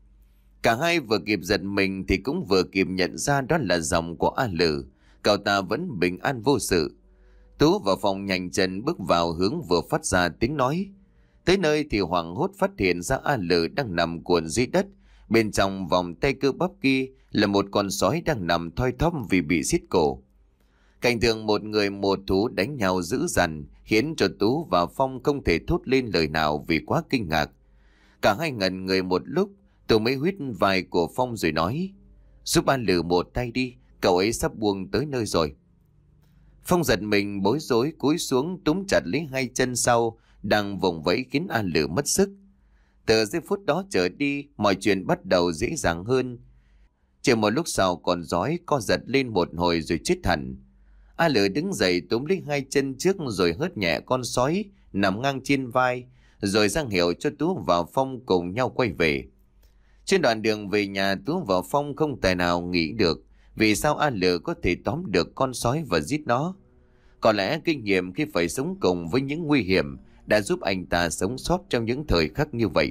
Cả hai vừa kịp giật mình thì cũng vừa kịp nhận ra đó là giọng của A Lự. Cậu ta vẫn bình an vô sự. Tú và Phong nhanh chân bước vào hướng vừa phát ra tiếng nói. Tới nơi thì hoảng hốt phát hiện ra A Lự đang nằm cuộn dưới đất. Bên trong vòng tay cơ bắp kia là một con sói đang nằm thoi thóp vì bị xiết cổ. Cảnh tượng một người một thú đánh nhau dữ dằn khiến cho Tú và Phong không thể thốt lên lời nào vì quá kinh ngạc. Cả hai ngẩn người một lúc, Tú mới huýt vai của Phong rồi nói: "Giúp A Lự một tay đi, cậu ấy sắp buông tới nơi rồi." Phong giật mình bối rối cúi xuống túm chặt lấy hai chân sau đang vùng vẫy khiến A Lự mất sức. Từ giây phút đó trở đi, mọi chuyện bắt đầu dễ dàng hơn. Chỉ một lúc sau, con sói co giật lên một hồi rồi chết hẳn. A Lự đứng dậy túm lấy hai chân trước rồi hớt nhẹ con sói nằm ngang trên vai, rồi ra hiệu cho Tú và Phong cùng nhau quay về. Trên đoạn đường về nhà, Tú và Phong không tài nào nghĩ được vì sao A Lự có thể tóm được con sói và giết nó. Có lẽ kinh nghiệm khi phải sống cùng với những nguy hiểm đã giúp anh ta sống sót trong những thời khắc như vậy.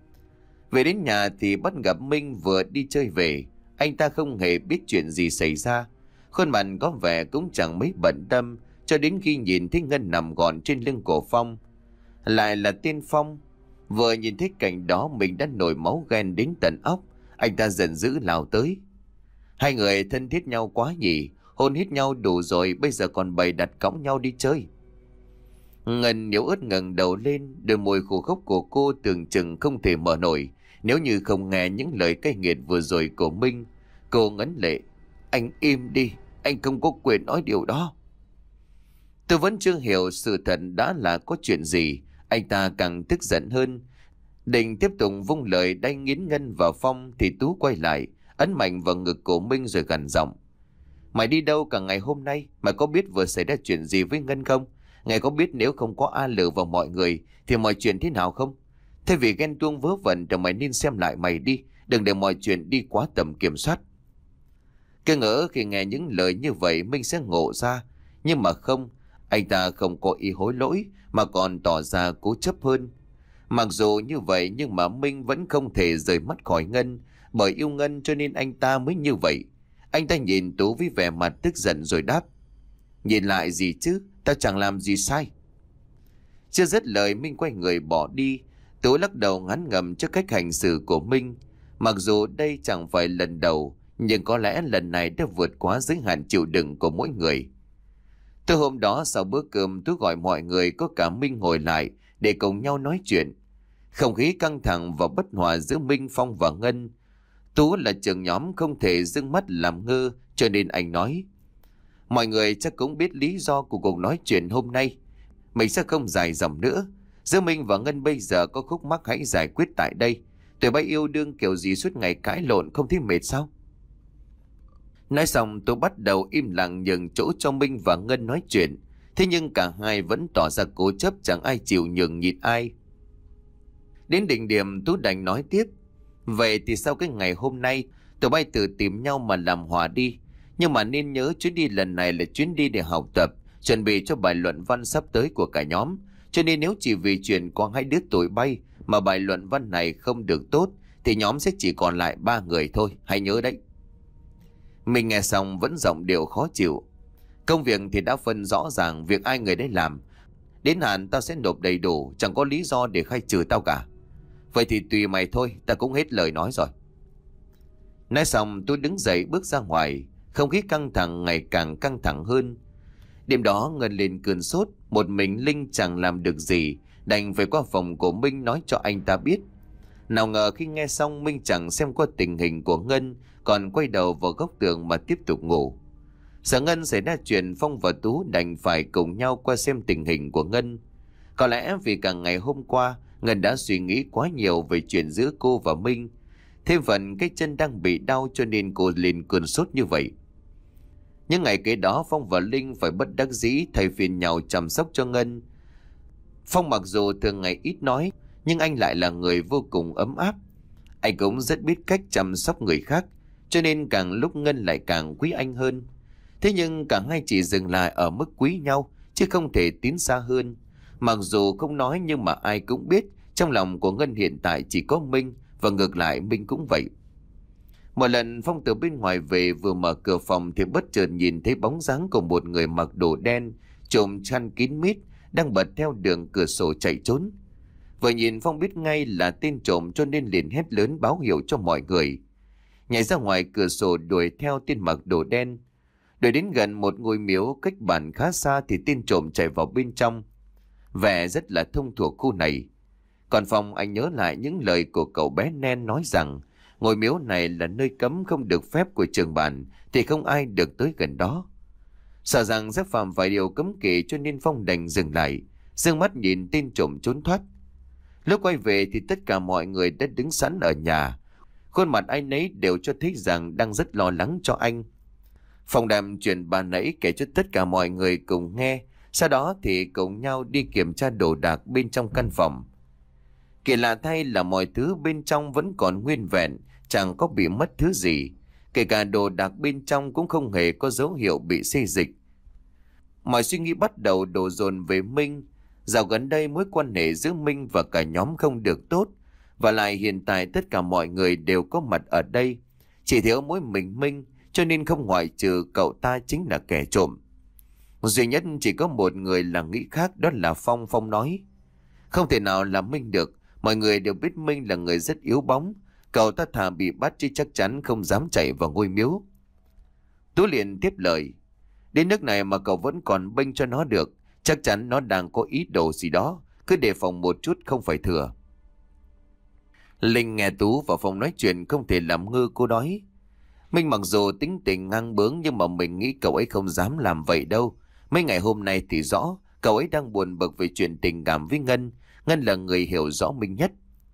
Về đến nhà thì bắt gặp Minh vừa đi chơi về. Anh ta không hề biết chuyện gì xảy ra, khuôn mặt có vẻ cũng chẳng mấy bận tâm, cho đến khi nhìn thấy Ngân nằm gọn trên lưng của Phong. Lại là tên Phong. Vừa nhìn thấy cảnh đó, mình đã nổi máu ghen đến tận óc. Anh ta giận dữ lao tới: "Hai người thân thiết nhau quá nhỉ, hôn hít nhau đủ rồi, bây giờ còn bày đặt cõng nhau đi chơi. Ngân yếu ớt ngẩng đầu lên, đôi môi khô khốc của cô tưởng chừng không thể mở nổi nếu như không nghe những lời cay nghiệt vừa rồi của Minh. Cô ngấn lệ. Anh im đi, anh không có quyền nói điều đó. Tôi vẫn chưa hiểu sự thật đã là có chuyện gì. Anh ta càng tức giận hơn, định tiếp tục vung lời đay nghiến Ngân vào Phong thì Tú quay lại, ấn mạnh vào ngực của Minh rồi gằn giọng. Mày đi đâu cả ngày hôm nay? Mày có biết vừa xảy ra chuyện gì với Ngân không? Mày có biết nếu không có A Lử vào mọi người thì mọi chuyện thế nào không? Thay vì ghen tuông vớ vẩn thì mày nên xem lại mày đi, đừng để mọi chuyện đi quá tầm kiểm soát. Cứ ngỡ khi nghe những lời như vậy Minh sẽ ngộ ra, nhưng mà không, anh ta không có ý hối lỗi mà còn tỏ ra cố chấp hơn. Mặc dù như vậy nhưng mà Minh vẫn không thể rời mắt khỏi Ngân, bởi yêu Ngân cho nên anh ta mới như vậy. Anh ta nhìn Tú với vẻ mặt tức giận rồi đáp. Nhìn lại gì chứ, tao chẳng làm gì sai. Chưa dứt lời Minh quay người bỏ đi. Tú lắc đầu ngán ngẩm trước cách hành xử của Minh. Mặc dù đây chẳng phải lần đầu, nhưng có lẽ lần này đã vượt quá giới hạn chịu đựng của mỗi người. Từ hôm đó sau bữa cơm, Tú gọi mọi người có cả Minh ngồi lại để cùng nhau nói chuyện. Không khí căng thẳng và bất hòa giữa Minh, Phong và Ngân. Tú là trưởng nhóm không thể dưng mắt làm ngơ, cho nên anh nói. Mọi người chắc cũng biết lý do của cuộc nói chuyện hôm nay. Mình sẽ không dài dòng nữa. Giữa Minh và Ngân bây giờ có khúc mắc hãy giải quyết tại đây. Tụi bay yêu đương kiểu gì suốt ngày cãi lộn không thấy mệt sao? Nói xong tôi bắt đầu im lặng nhường chỗ cho Minh và Ngân nói chuyện. Thế nhưng cả hai vẫn tỏ ra cố chấp, chẳng ai chịu nhường nhịn ai. Đến đỉnh điểm Tú đành nói tiếp. Vậy thì sau cái ngày hôm nay tụi bay tự tìm nhau mà làm hòa đi. Nhưng mà nên nhớ chuyến đi lần này là chuyến đi để học tập, chuẩn bị cho bài luận văn sắp tới của cả nhóm. Cho nên nếu chỉ vì chuyện có hai đứa tụi bay mà bài luận văn này không được tốt thì nhóm sẽ chỉ còn lại ba người thôi, hãy nhớ đấy. Mình nghe xong vẫn giọng điệu khó chịu. Công việc thì đã phân rõ ràng, việc ai người đấy làm. Đến hạn tao sẽ nộp đầy đủ, chẳng có lý do để khai trừ tao cả. Vậy thì tùy mày thôi, ta cũng hết lời nói rồi. Nói xong tôi đứng dậy bước ra ngoài. Không khí căng thẳng ngày càng căng thẳng hơn. Đêm đó Ngân lên cơn sốt. Một mình Linh chẳng làm được gì, đành phải qua phòng của Minh nói cho anh ta biết. Nào ngờ khi nghe xong Minh chẳng xem qua tình hình của Ngân, còn quay đầu vào góc tường mà tiếp tục ngủ. Sợ Ngân xảy ra chuyện, Phong và Tú đành phải cùng nhau qua xem tình hình của Ngân. Có lẽ vì cả ngày hôm qua Ngân đã suy nghĩ quá nhiều về chuyện giữa cô và Minh. Thêm phần cái chân đang bị đau cho nên cô lên cơn sốt như vậy. Những ngày kế đó Phong và Linh phải bất đắc dĩ thay phiên nhau chăm sóc cho Ngân. Phong mặc dù thường ngày ít nói, nhưng anh lại là người vô cùng ấm áp. Anh cũng rất biết cách chăm sóc người khác, cho nên càng lúc Ngân lại càng quý anh hơn. Thế nhưng cả hai chỉ dừng lại ở mức quý nhau, chứ không thể tiến xa hơn. Mặc dù không nói nhưng mà ai cũng biết trong lòng của Ngân hiện tại chỉ có Minh, và ngược lại Minh cũng vậy. Một lần Phong từ bên ngoài về, vừa mở cửa phòng thì bất chợt nhìn thấy bóng dáng của một người mặc đồ đen, trùm chăn kín mít, đang bật theo đường cửa sổ chạy trốn. Vừa nhìn Phong biết ngay là tên trộm, cho nên liền hét lớn báo hiệu cho mọi người. Nhảy ra ngoài cửa sổ đuổi theo tên mặc đồ đen. Đuổi đến gần một ngôi miếu cách bản khá xa thì tên trộm chạy vào bên trong. Vẻ rất là thông thuộc khu này. Còn Phong anh nhớ lại những lời của cậu bé Nen nói rằng ngôi miếu này là nơi cấm không được phép của trường bản, thì không ai được tới gần đó. Sợ rằng sẽ phạm phải điều cấm kỵ cho nên Phong đành dừng lại, dương mắt nhìn tên trộm trốn thoát. Lúc quay về thì tất cả mọi người đã đứng sẵn ở nhà. Khuôn mặt ai nấy đều cho thấy rằng đang rất lo lắng cho anh. Phong đem chuyện bà nãy kể cho tất cả mọi người cùng nghe. Sau đó thì cùng nhau đi kiểm tra đồ đạc bên trong căn phòng. Kỳ lạ thay là mọi thứ bên trong vẫn còn nguyên vẹn, chẳng có bị mất thứ gì. Kể cả đồ đạc bên trong cũng không hề có dấu hiệu bị xê dịch. Mọi suy nghĩ bắt đầu đổ dồn về Minh. Dạo gần đây mối quan hệ giữa Minh và cả nhóm không được tốt. Và lại hiện tại tất cả mọi người đều có mặt ở đây. Chỉ thiếu mỗi mình Minh, cho nên không ngoại trừ cậu ta chính là kẻ trộm. Duy nhất chỉ có một người là nghĩ khác, đó là Phong. Phong nói không thể nào là Minh được. Mọi người đều biết Minh là người rất yếu bóng. Cậu ta thà bị bắt chứ chắc chắn không dám chạy vào ngôi miếu. Tú liền tiếp lời. Đến nước này mà cậu vẫn còn bênh cho nó được, chắc chắn nó đang có ý đồ gì đó. Cứ đề phòng một chút không phải thừa. Linh nghe Tú vào phòng nói chuyện không thể làm ngơ cô nói. Minh mặc dù tính tình ngang bướng nhưng mà mình nghĩ cậu ấy không dám làm vậy đâu. Mấy ngày hôm nay thì rõ, cậu ấy đang buồn bực về chuyện tình cảm với Ngân. Ngân là người hiểu rõ Minh nhất.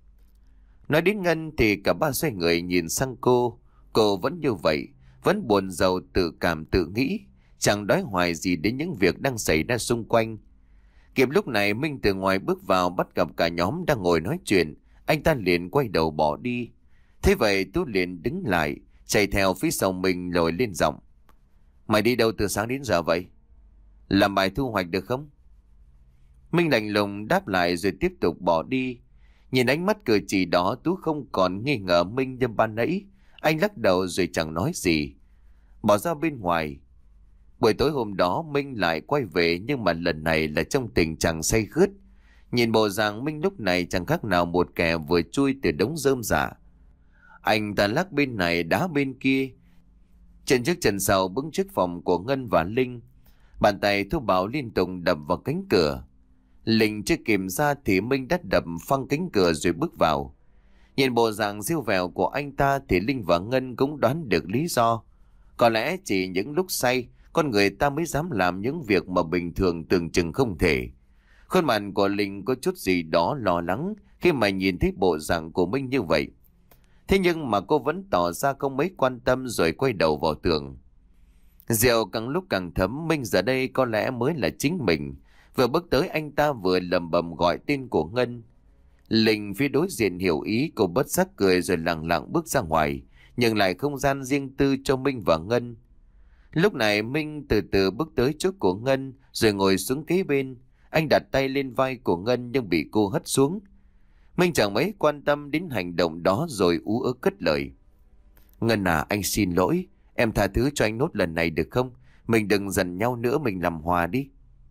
Nói đến Ngân thì cả ba xoay người nhìn sang cô. Cô vẫn như vậy, vẫn buồn rầu tự cảm tự nghĩ, chẳng đói hoài gì đến những việc đang xảy ra xung quanh. Kịp lúc này Minh từ ngoài bước vào bắt gặp cả nhóm đang ngồi nói chuyện. Anh ta liền quay đầu bỏ đi. Thế vậy Tú liền đứng lại, chạy theo phía sau mình lồi lên giọng. Mày đi đâu từ sáng đến giờ vậy? Làm bài thu hoạch được không? Minh lạnh lùng đáp lại rồi tiếp tục bỏ đi. Nhìn ánh mắt cử chỉ đó, Tú không còn nghi ngờ Minh như ban nãy. Anh lắc đầu rồi chẳng nói gì, bỏ ra bên ngoài. Buổi tối hôm đó Minh lại quay về, nhưng mà lần này là trong tình trạng say khướt. Nhìn bộ dạng Minh lúc này chẳng khác nào một kẻ vừa chui từ đống rơm rạ. Anh ta lắc bên này đá bên kia, chân trước chân sau bước trước phòng của Ngân và Linh. Bàn tay thô bạo liên tục đập vào cánh cửa. Linh chưa kìm ra thì Minh đã đập phăng cánh cửa rồi bước vào. Nhìn bộ dạng siêu vẹo của anh ta thì Linh và Ngân cũng đoán được lý do. Có lẽ chỉ những lúc say, con người ta mới dám làm những việc mà bình thường tưởng chừng không thể. Khuôn mặt của Linh có chút gì đó lo lắng khi mà nhìn thấy bộ dạng của Minh như vậy. Thế nhưng mà cô vẫn tỏ ra không mấy quan tâm rồi quay đầu vào tường. Rượu càng lúc càng thấm, Minh giờ đây có lẽ mới là chính mình. Vừa bước tới anh ta vừa lầm bầm gọi tên của Ngân. Linh phía đối diện hiểu ý, cô bất giác cười rồi lặng lặng bước ra ngoài, nhường lại không gian riêng tư cho Minh và Ngân. Lúc này Minh từ từ bước tới trước của Ngân rồi ngồi xuống kế bên. Anh đặt tay lên vai của Ngân nhưng bị cô hất xuống. Minh chẳng mấy quan tâm đến hành động đó rồi ú ớ cất lời. Ngân à, anh xin lỗi, em tha thứ cho anh nốt lần này được không? Mình đừng giận nhau nữa, mình làm hòa đi.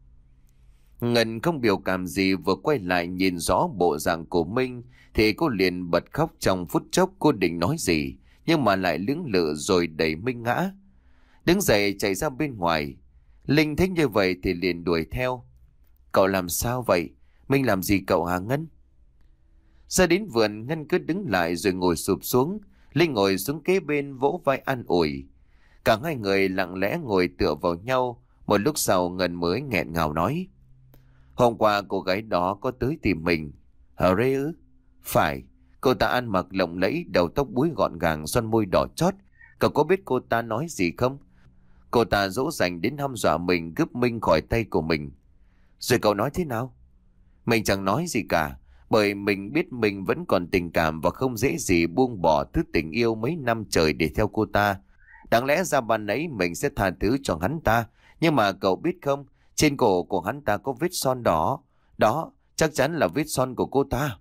Ngân không biểu cảm gì, vừa quay lại nhìn rõ bộ dạng của Minh thì cô liền bật khóc. Trong phút chốc cô định nói gì nhưng mà lại lưỡng lự rồi đẩy Minh ngã, đứng dậy chạy ra bên ngoài. Linh thấy như vậy thì liền đuổi theo. Cậu làm sao vậy? Minh làm gì cậu hả Ngân? Ra đến vườn, Ngân cứ đứng lại rồi ngồi sụp xuống. Linh ngồi xuống kế bên vỗ vai an ủi. Cả hai người lặng lẽ ngồi tựa vào nhau. Một lúc sau Ngân mới nghẹn ngào nói. Hôm qua cô gái đó có tới tìm mình. Hả rê ư? Phải, cô ta ăn mặc lộng lẫy, đầu tóc búi gọn gàng, son môi đỏ chót. Cậu có biết cô ta nói gì không? Cô ta dỗ dành đến hăm dọa mình cướp Minh khỏi tay của mình. Rồi cậu nói thế nào? Mình chẳng nói gì cả, bởi mình biết mình vẫn còn tình cảm và không dễ gì buông bỏ thứ tình yêu mấy năm trời để theo cô ta. Đáng lẽ ra ban nãy mình sẽ tha thứ cho hắn ta. Nhưng mà cậu biết không, trên cổ của hắn ta có vết son đỏ. Đó, chắc chắn là vết son của cô ta.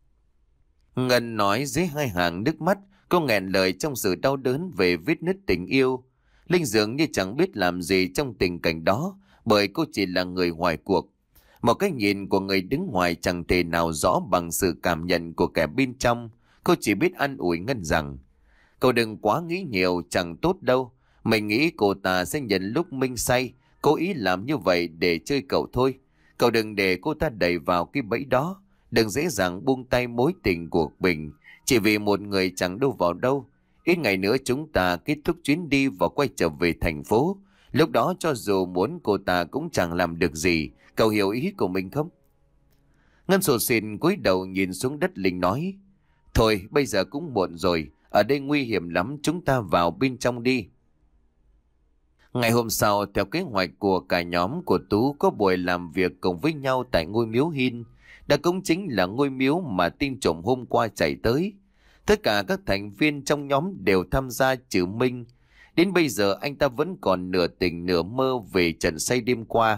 Ngân nói dưới hai hàng nước mắt, cô nghẹn lời trong sự đau đớn về vết nứt tình yêu. Linh dường như chẳng biết làm gì trong tình cảnh đó, bởi cô chỉ là người ngoài cuộc. Một cái nhìn của người đứng ngoài chẳng thể nào rõ bằng sự cảm nhận của kẻ bên trong. Cô chỉ biết an ủi Ngân rằng, cậu đừng quá nghĩ nhiều, chẳng tốt đâu. Mình nghĩ cô ta sẽ nhận lúc Minh say, cố ý làm như vậy để chơi cậu thôi. Cậu đừng để cô ta đẩy vào cái bẫy đó. Đừng dễ dàng buông tay mối tình của mình chỉ vì một người chẳng đâu vào đâu. Ít ngày nữa chúng ta kết thúc chuyến đi và quay trở về thành phố. Lúc đó cho dù muốn cô ta cũng chẳng làm được gì. Cậu hiểu ý của mình không? Ngân sổ xìn cúi đầu nhìn xuống đất. Linh nói, thôi bây giờ cũng muộn rồi, ở đây nguy hiểm lắm, chúng ta vào bên trong đi. Ngày hôm sau, theo kế hoạch của cả nhóm của Tú có buổi làm việc cùng với nhau tại ngôi miếu Hin. Đã cũng chính là ngôi miếu mà tin trộm hôm qua chạy tới. Tất cả các thành viên trong nhóm đều tham gia trừ Minh. Đến bây giờ anh ta vẫn còn nửa tỉnh nửa mơ về trận say đêm qua.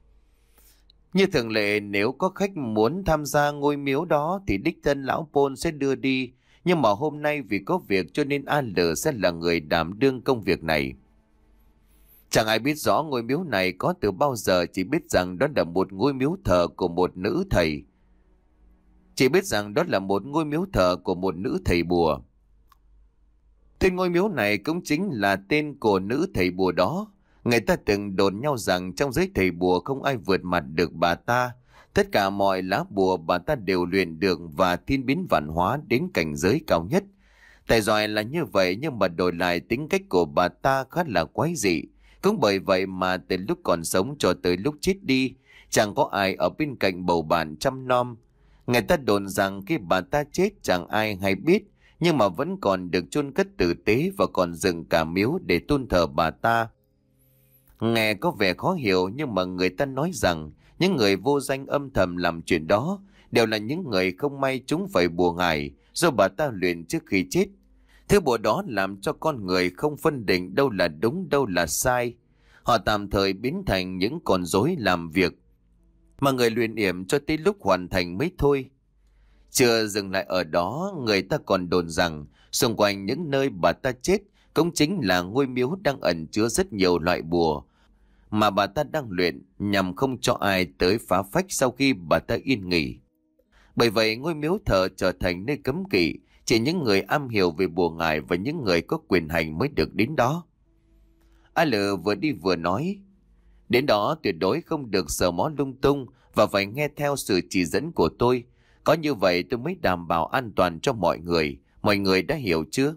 Như thường lệ, nếu có khách muốn tham gia ngôi miếu đó thì đích thân lão Pôn sẽ đưa đi. Nhưng mà hôm nay vì có việc cho nên A L sẽ là người đảm đương công việc này. Chẳng ai biết rõ ngôi miếu này có từ bao giờ, chỉ biết rằng đó là một ngôi miếu thờ của một nữ thầy. Chỉ biết rằng đó là một ngôi miếu thờ của một nữ thầy bùa. Tên ngôi miếu này cũng chính là tên của nữ thầy bùa đó. Người ta từng đồn nhau rằng trong giới thầy bùa không ai vượt mặt được bà ta. Tất cả mọi lá bùa bà ta đều luyện được và thiên biến vạn hóa đến cảnh giới cao nhất. Tài giỏi là như vậy, nhưng mà đổi lại tính cách của bà ta khá là quái dị. Cũng bởi vậy mà từ lúc còn sống cho tới lúc chết đi, chẳng có ai ở bên cạnh bầu bạn chăm nom. Người ta đồn rằng khi bà ta chết chẳng ai hay biết, nhưng mà vẫn còn được chôn cất tử tế và còn dựng cả miếu để tôn thờ bà ta. Nghe có vẻ khó hiểu, nhưng mà người ta nói rằng những người vô danh âm thầm làm chuyện đó đều là những người không may chúng phải bùa ngải do bà ta luyện trước khi chết. Thứ bùa đó làm cho con người không phân định đâu là đúng đâu là sai. Họ tạm thời biến thành những con rối làm việc mà người luyện yểm cho tới lúc hoàn thành mới thôi. Chưa dừng lại ở đó, người ta còn đồn rằng xung quanh những nơi bà ta chết cũng chính là ngôi miếu đang ẩn chứa rất nhiều loại bùa mà bà ta đang luyện nhằm không cho ai tới phá phách sau khi bà ta yên nghỉ. Bởi vậy ngôi miếu thờ trở thành nơi cấm kỵ, chỉ những người am hiểu về bùa ngải và những người có quyền hành mới được đến đó. A Lự vừa đi vừa nói, đến đó tuyệt đối không được sờ mó lung tung và phải nghe theo sự chỉ dẫn của tôi. Có như vậy tôi mới đảm bảo an toàn cho mọi người. Mọi người đã hiểu chưa?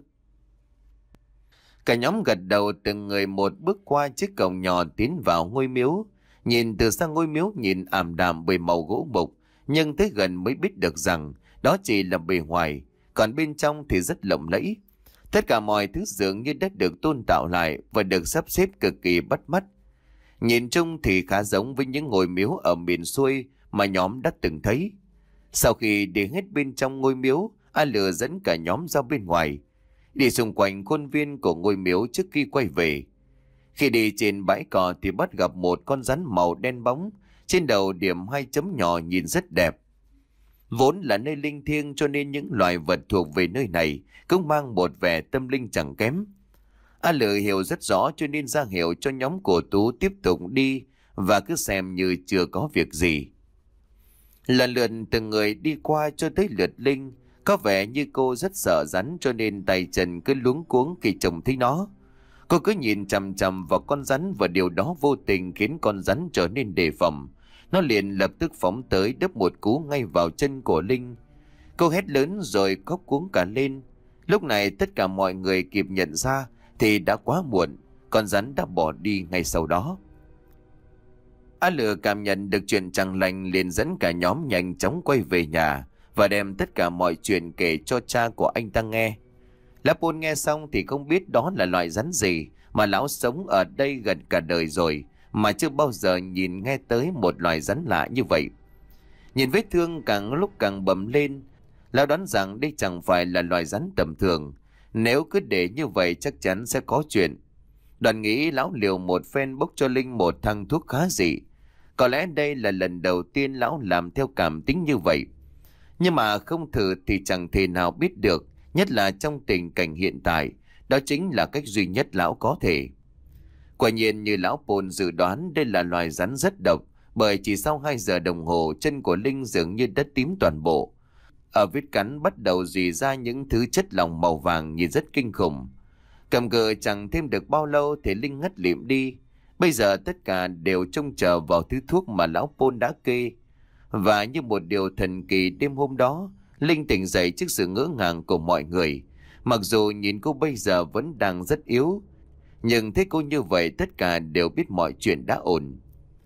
Cả nhóm gật đầu, từng người một bước qua chiếc cổng nhỏ tiến vào ngôi miếu. Nhìn từ xa ngôi miếu nhìn ảm đạm bởi màu gỗ mục, nhưng tới gần mới biết được rằng đó chỉ là bề ngoài, còn bên trong thì rất lộng lẫy. Tất cả mọi thứ dường như đã được tôn tạo lại và được sắp xếp cực kỳ bắt mắt. Nhìn chung thì khá giống với những ngôi miếu ở miền xuôi mà nhóm đã từng thấy. Sau khi đi hết bên trong ngôi miếu, A Lự dẫn cả nhóm ra bên ngoài, đi xung quanh khuôn viên của ngôi miếu trước khi quay về. Khi đi trên bãi cỏ thì bắt gặp một con rắn màu đen bóng, trên đầu điểm hai chấm nhỏ nhìn rất đẹp. Vốn là nơi linh thiêng cho nên những loài vật thuộc về nơi này cũng mang một vẻ tâm linh chẳng kém. A Lự hiểu rất rõ cho nên ra hiệu cho nhóm của Tú tiếp tục đi và cứ xem như chưa có việc gì. Lần lượt từng người đi qua cho tới lượt Linh. Có vẻ như cô rất sợ rắn cho nên tay chân cứ luống cuống khi trông thấy nó. Cô cứ nhìn chằm chằm vào con rắn và điều đó vô tình khiến con rắn trở nên đề phòng. Nó liền lập tức phóng tới đập một cú ngay vào chân của Linh. Cô hét lớn rồi khóc cuống cả lên. Lúc này tất cả mọi người kịp nhận ra thì đã quá muộn. Con rắn đã bỏ đi ngay sau đó. A Lự cảm nhận được chuyện chẳng lành liền dẫn cả nhóm nhanh chóng quay về nhà và đem tất cả mọi chuyện kể cho cha của anh ta nghe. Lá Pôn nghe xong thì không biết đó là loại rắn gì mà lão sống ở đây gần cả đời rồi mà chưa bao giờ nhìn nghe tới một loài rắn lạ như vậy. Nhìn vết thương càng lúc càng bầm lên, lão đoán rằng đây chẳng phải là loài rắn tầm thường. Nếu cứ để như vậy chắc chắn sẽ có chuyện. Đoàn nghĩ lão liều một phen bốc cho Linh một thang thuốc khá dị. Có lẽ đây là lần đầu tiên lão làm theo cảm tính như vậy. Nhưng mà không thử thì chẳng thể nào biết được, nhất là trong tình cảnh hiện tại, đó chính là cách duy nhất lão có thể. Quả nhiên như lão Pôn dự đoán, đây là loài rắn rất độc, bởi chỉ sau hai giờ đồng hồ chân của Linh dường như đã tím toàn bộ. Ở vết cắn bắt đầu rỉ ra những thứ chất lỏng màu vàng nhìn rất kinh khủng. Cầm cự chẳng thêm được bao lâu thì Linh ngất lịm đi. Bây giờ tất cả đều trông chờ vào thứ thuốc mà lão Pôn đã kê. Và như một điều thần kỳ, đêm hôm đó Linh tỉnh dậy trước sự ngỡ ngàng của mọi người. Mặc dù nhìn cô bây giờ vẫn đang rất yếu, nhưng thấy cô như vậy tất cả đều biết mọi chuyện đã ổn.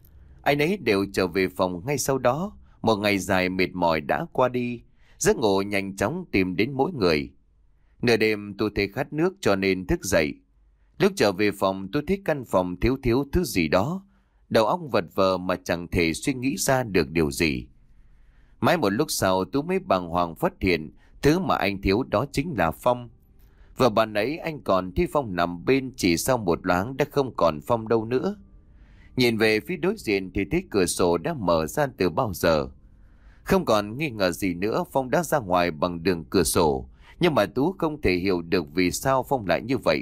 Ai nấy đều trở về phòng ngay sau đó. Một ngày dài mệt mỏi đã qua đi, giấc ngủ nhanh chóng tìm đến mỗi người. Nửa đêm tôi thấy khát nước cho nên thức dậy. Lúc trở về phòng tôi thấy căn phòng thiếu thiếu thứ gì đó. Đầu óc vật vờ mà chẳng thể suy nghĩ ra được điều gì. Mãi một lúc sau tôi mới bàng hoàng phát hiện thứ mà anh thiếu đó chính là Phong. Và bạn ấy anh còn thấy Phong nằm bên, chỉ sau một loáng đã không còn Phong đâu nữa. Nhìn về phía đối diện thì thấy cửa sổ đã mở ra từ bao giờ. Không còn nghi ngờ gì nữa, Phong đã ra ngoài bằng đường cửa sổ. Nhưng mà Tú không thể hiểu được vì sao Phong lại như vậy.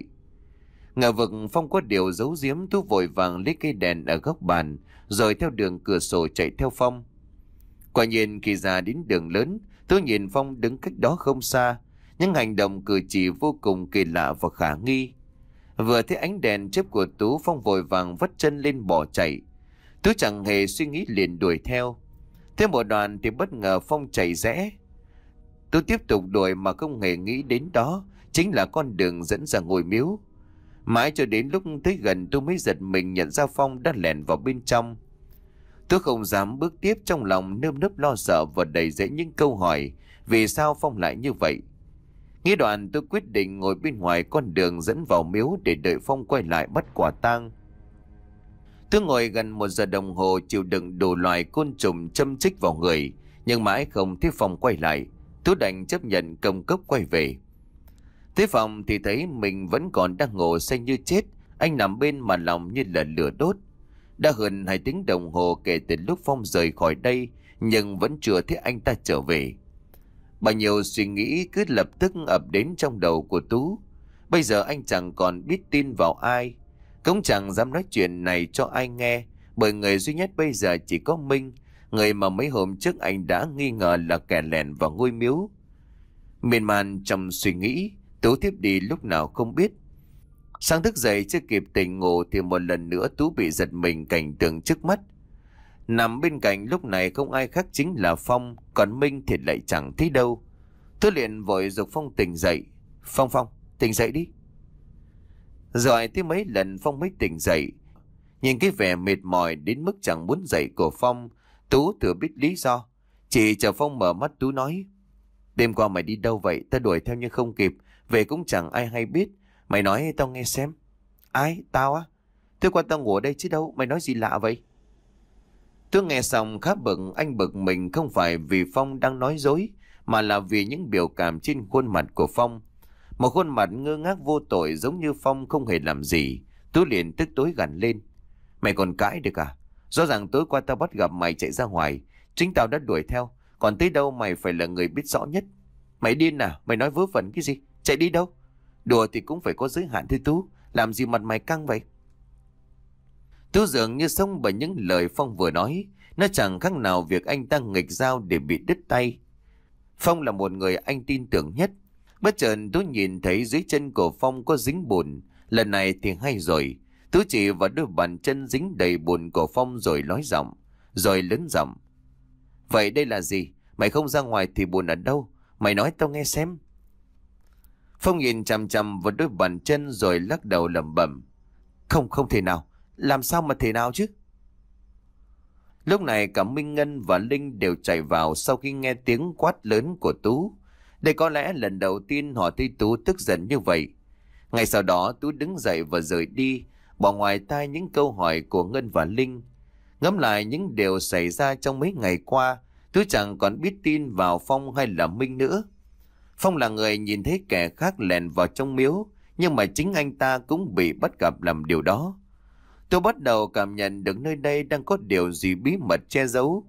Ngờ vực Phong có điều giấu giếm, Tú vội vàng lấy cây đèn ở góc bàn rồi theo đường cửa sổ chạy theo Phong. Quả nhiên khi ra đến đường lớn, Tú nhìn Phong đứng cách đó không xa, những hành động cử chỉ vô cùng kỳ lạ và khả nghi. Vừa thấy ánh đèn chớp của Tú, Phong vội vàng vất chân lên bỏ chạy. Tú chẳng hề suy nghĩ liền đuổi theo. Thêm một đoạn thì bất ngờ Phong chạy rẽ. Tú tiếp tục đuổi mà không hề nghĩ đến đó chính là con đường dẫn ra ngôi miếu. Mãi cho đến lúc tới gần Tú mới giật mình nhận ra Phong đã lẻn vào bên trong. Tú không dám bước tiếp, trong lòng nơm nớp lo sợ và đầy dẫy những câu hỏi vì sao Phong lại như vậy. Nghĩ đoạn, tôi quyết định ngồi bên ngoài con đường dẫn vào miếu để đợi Phong quay lại bắt quả tang. Tôi ngồi gần một giờ đồng hồ chịu đựng đủ loại côn trùng châm chích vào người, nhưng mãi không thấy Phong quay lại. Tôi đành chấp nhận công cốc quay về. Tới phòng thì thấy mình vẫn còn đang ngủ say như chết. Anh nằm bên mà lòng như là lửa đốt. Đã hơn hai tiếng đồng hồ kể từ lúc Phong rời khỏi đây, nhưng vẫn chưa thấy anh ta trở về. Bao nhiêu suy nghĩ cứ lập tức ập đến trong đầu của Tú. Bây giờ anh chẳng còn biết tin vào ai, cũng chẳng dám nói chuyện này cho ai nghe, bởi người duy nhất bây giờ chỉ có Minh, người mà mấy hôm trước anh đã nghi ngờ là kẻ lẻn vào ngôi miếu. Miên man trong suy nghĩ, Tú thiếp đi lúc nào không biết. Sáng thức dậy chưa kịp tỉnh ngủ thì một lần nữa Tú bị giật mình cảnh tượng trước mắt. Nằm bên cạnh lúc này không ai khác chính là Phong, còn Minh thì lại chẳng thấy đâu. Tú liền vội giục Phong tỉnh dậy. Phong Phong, tỉnh dậy đi. Rồi tới mấy lần Phong mới tỉnh dậy. Nhìn cái vẻ mệt mỏi đến mức chẳng muốn dậy của Phong, Tú thừa biết lý do. Chỉ chờ Phong mở mắt, Tú nói: Đêm qua mày đi đâu vậy? Ta đuổi theo nhưng không kịp, về cũng chẳng ai hay biết. Mày nói tao nghe xem. Ai? Tao á? Tôi qua tao ngủ ở đây chứ đâu, mày nói gì lạ vậy? Tôi nghe xong khá bực. Anh bực mình không phải vì Phong đang nói dối, mà là vì những biểu cảm trên khuôn mặt của Phong. Một khuôn mặt ngơ ngác vô tội giống như Phong không hề làm gì. Tú liền tức tối gằn lên: Mày còn cãi được à? Rõ ràng tối qua tao bắt gặp mày chạy ra ngoài, chính tao đã đuổi theo. Còn tới đâu mày phải là người biết rõ nhất. Mày điên à? Mày nói vớ vẩn cái gì? Chạy đi đâu? Đùa thì cũng phải có giới hạn thôi Tú. Làm gì mặt mày căng vậy? Tú dường như sống bởi những lời Phong vừa nói. Nó chẳng khác nào việc anh ta nghịch dao để bị đứt tay. Phong là một người anh tin tưởng nhất. Bất chợt Tú nhìn thấy dưới chân của Phong có dính bùn. Lần này thì hay rồi. Tú chỉ vào đôi bàn chân dính đầy bùn của Phong rồi nói giọng, rồi lớn giọng: Vậy đây là gì? Mày không ra ngoài thì bùn ở đâu? Mày nói tao nghe xem. Phong nhìn chằm chằm vào đôi bàn chân rồi lắc đầu lẩm bẩm: Không, không thể nào. Làm sao mà thể nào chứ? Lúc này cả Minh Ngân và Linh đều chạy vào sau khi nghe tiếng quát lớn của Tú. Đây có lẽ lần đầu tiên họ thấy Tú tức giận như vậy. Ngay sau đó Tú đứng dậy và rời đi, bỏ ngoài tai những câu hỏi của Ngân và Linh. Ngẫm lại những điều xảy ra trong mấy ngày qua, Tú chẳng còn biết tin vào Phong hay là Minh nữa. Phong là người nhìn thấy kẻ khác lèn vào trong miếu, nhưng mà chính anh ta cũng bị bắt gặp làm điều đó. Tôi bắt đầu cảm nhận được nơi đây đang có điều gì bí mật che giấu.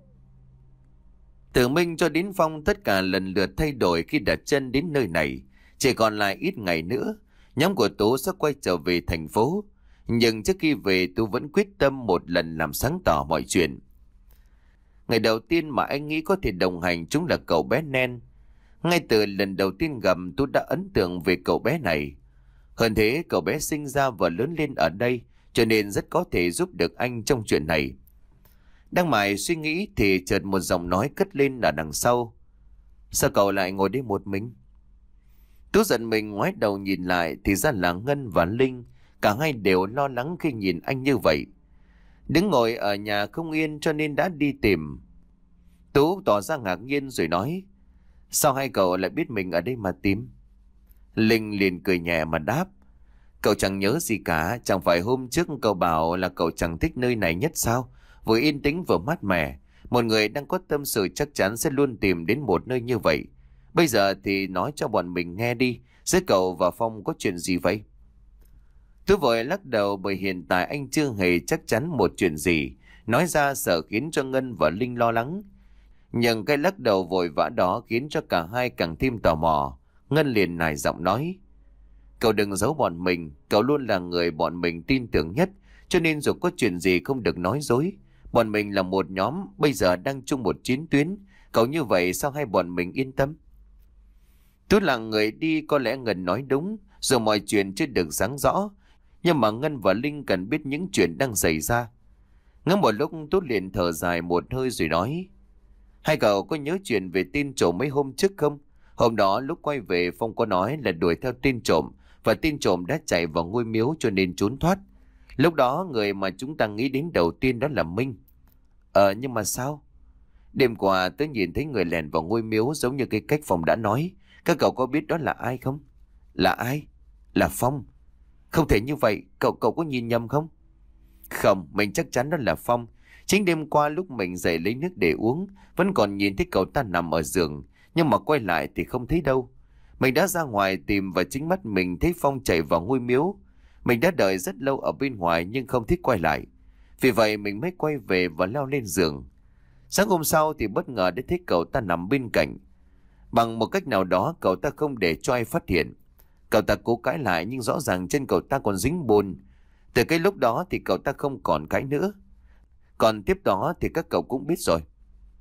Từ Minh cho đến Phong tất cả lần lượt thay đổi khi đặt chân đến nơi này. Chỉ còn lại ít ngày nữa, nhóm của Tú sẽ quay trở về thành phố. Nhưng trước khi về, Tú vẫn quyết tâm một lần làm sáng tỏ mọi chuyện. Ngày đầu tiên mà anh nghĩ có thể đồng hành chúng là cậu bé Nen. Ngay từ lần đầu tiên gặp, Tú đã ấn tượng về cậu bé này. Hơn thế, cậu bé sinh ra và lớn lên ở đây, cho nên rất có thể giúp được anh trong chuyện này. Đang mải suy nghĩ thì chợt một giọng nói cất lên ở đằng sau: Sao cậu lại ngồi đây một mình? Tú giận mình ngoái đầu nhìn lại thì ra là Ngân và Linh. Cả hai đều lo lắng khi nhìn anh như vậy. Đứng ngồi ở nhà không yên cho nên đã đi tìm. Tú tỏ ra ngạc nhiên rồi nói: Sao hai cậu lại biết mình ở đây mà tìm? Linh liền cười nhẹ mà đáp: Cậu chẳng nhớ gì cả. Chẳng phải hôm trước cậu bảo là cậu chẳng thích nơi này nhất sao? Vừa yên tĩnh vừa mát mẻ. Một người đang có tâm sự chắc chắn sẽ luôn tìm đến một nơi như vậy. Bây giờ thì nói cho bọn mình nghe đi, giữa cậu và Phong có chuyện gì vậy? Tôi vội lắc đầu bởi hiện tại anh chưa hề chắc chắn một chuyện gì. Nói ra sợ khiến cho Ngân và Linh lo lắng. Nhưng cái lắc đầu vội vã đó khiến cho cả hai càng thêm tò mò. Ngân liền nài giọng nói: Cậu đừng giấu bọn mình. Cậu luôn là người bọn mình tin tưởng nhất, cho nên dù có chuyện gì không được nói dối. Bọn mình là một nhóm, bây giờ đang chung một chiến tuyến. Cậu như vậy sao hai bọn mình yên tâm? Tú là người đi, có lẽ Ngân nói đúng. Dù mọi chuyện chưa được sáng rõ, Nhưng mà Ngân và Linh cần biết những chuyện đang xảy ra. Ngắm một lúc Tú liền thở dài một hơi rồi nói: Hai cậu có nhớ chuyện về tin trộm mấy hôm trước không? Hôm đó lúc quay về Phong có nói là đuổi theo tin trộm, và tin trộm đã chạy vào ngôi miếu cho nên trốn thoát. Lúc đó người mà chúng ta nghĩ đến đầu tiên đó là Minh. Ờ nhưng mà sao? Đêm qua tớ nhìn thấy người lèn vào ngôi miếu giống như cái cách Phong đã nói. Các cậu có biết đó là ai không? Là ai? Là Phong. Không thể như vậy, cậu cậu có nhìn nhầm không? Không, mình chắc chắn đó là Phong. Chính đêm qua lúc mình dậy lấy nước để uống, vẫn còn nhìn thấy cậu ta nằm ở giường, nhưng mà quay lại thì không thấy đâu. Mình đã ra ngoài tìm và chính mắt mình thấy Phong chạy vào ngôi miếu. Mình đã đợi rất lâu ở bên ngoài nhưng không thấy quay lại. Vì vậy mình mới quay về và leo lên giường. Sáng hôm sau thì bất ngờ đã thấy cậu ta nằm bên cạnh. Bằng một cách nào đó cậu ta không để cho ai phát hiện. Cậu ta cố cãi lại nhưng rõ ràng chân cậu ta còn dính bùn. Từ cái lúc đó thì cậu ta không còn cãi nữa. Còn tiếp đó thì các cậu cũng biết rồi.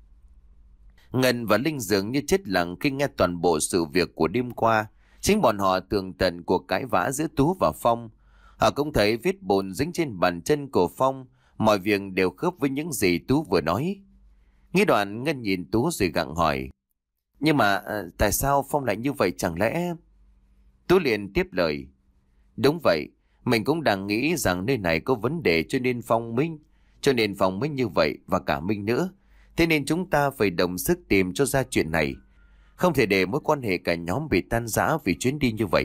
Ngân và Linh dường như chết lặng khi nghe toàn bộ sự việc của đêm qua. Chính bọn họ tường tận cuộc cãi vã giữa Tú và Phong. Họ cũng thấy vết bùn dính trên bàn chân của Phong. Mọi việc đều khớp với những gì Tú vừa nói. Nghĩ đoạn Ngân nhìn Tú rồi gặng hỏi: Nhưng mà à, tại sao Phong lại như vậy chẳng lẽ... Tú liền tiếp lời: Đúng vậy, mình cũng đang nghĩ rằng nơi này có vấn đề cho nên Phong Minh, cho nên Phong mới như vậy và cả Minh nữa. Thế nên chúng ta phải đồng sức tìm cho ra chuyện này. Không thể để mối quan hệ cả nhóm bị tan rã vì chuyến đi như vậy.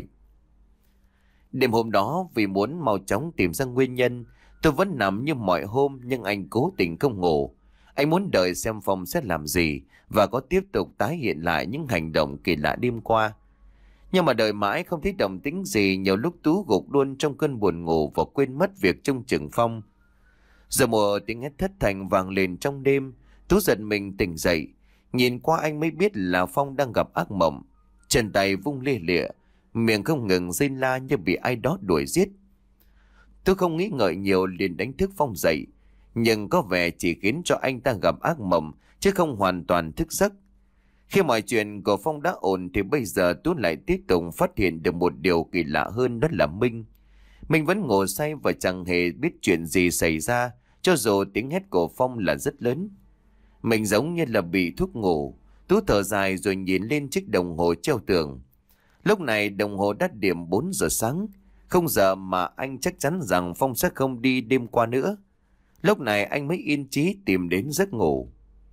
Đêm hôm đó vì muốn mau chóng tìm ra nguyên nhân, tôi vẫn nằm như mọi hôm nhưng anh cố tình không ngủ. Anh muốn đợi xem Phong sẽ làm gì và có tiếp tục tái hiện lại những hành động kỳ lạ đêm qua. Nhưng mà đợi mãi không thấy động tĩnh gì, nhiều lúc Tú gục luôn trong cơn buồn ngủ và quên mất việc trông chừng Phong. Giờ một tiếng hét thất thanh vang lên trong đêm, Tú giật mình tỉnh dậy, nhìn qua anh mới biết là Phong đang gặp ác mộng. Chân tay vung lia lịa, miệng không ngừng rên la như bị ai đó đuổi giết. Tú không nghĩ ngợi nhiều liền đánh thức Phong dậy, nhưng có vẻ chỉ khiến cho anh ta gặp ác mộng chứ không hoàn toàn thức giấc. Khi mọi chuyện của Phong đã ổn thì bây giờ Tú lại tiếp tục phát hiện được một điều kỳ lạ hơn, đó là Minh. Minh vẫn ngủ say và chẳng hề biết chuyện gì xảy ra, cho dù tiếng hét của Phong là rất lớn. Mình giống như là bị thuốc ngủ. Tú thở dài rồi nhìn lên chiếc đồng hồ treo tường. Lúc này đồng hồ đã điểm bốn giờ sáng, không giờ mà anh chắc chắn rằng Phong sẽ không đi đêm qua nữa. Lúc này anh mới yên chí tìm đến giấc ngủ.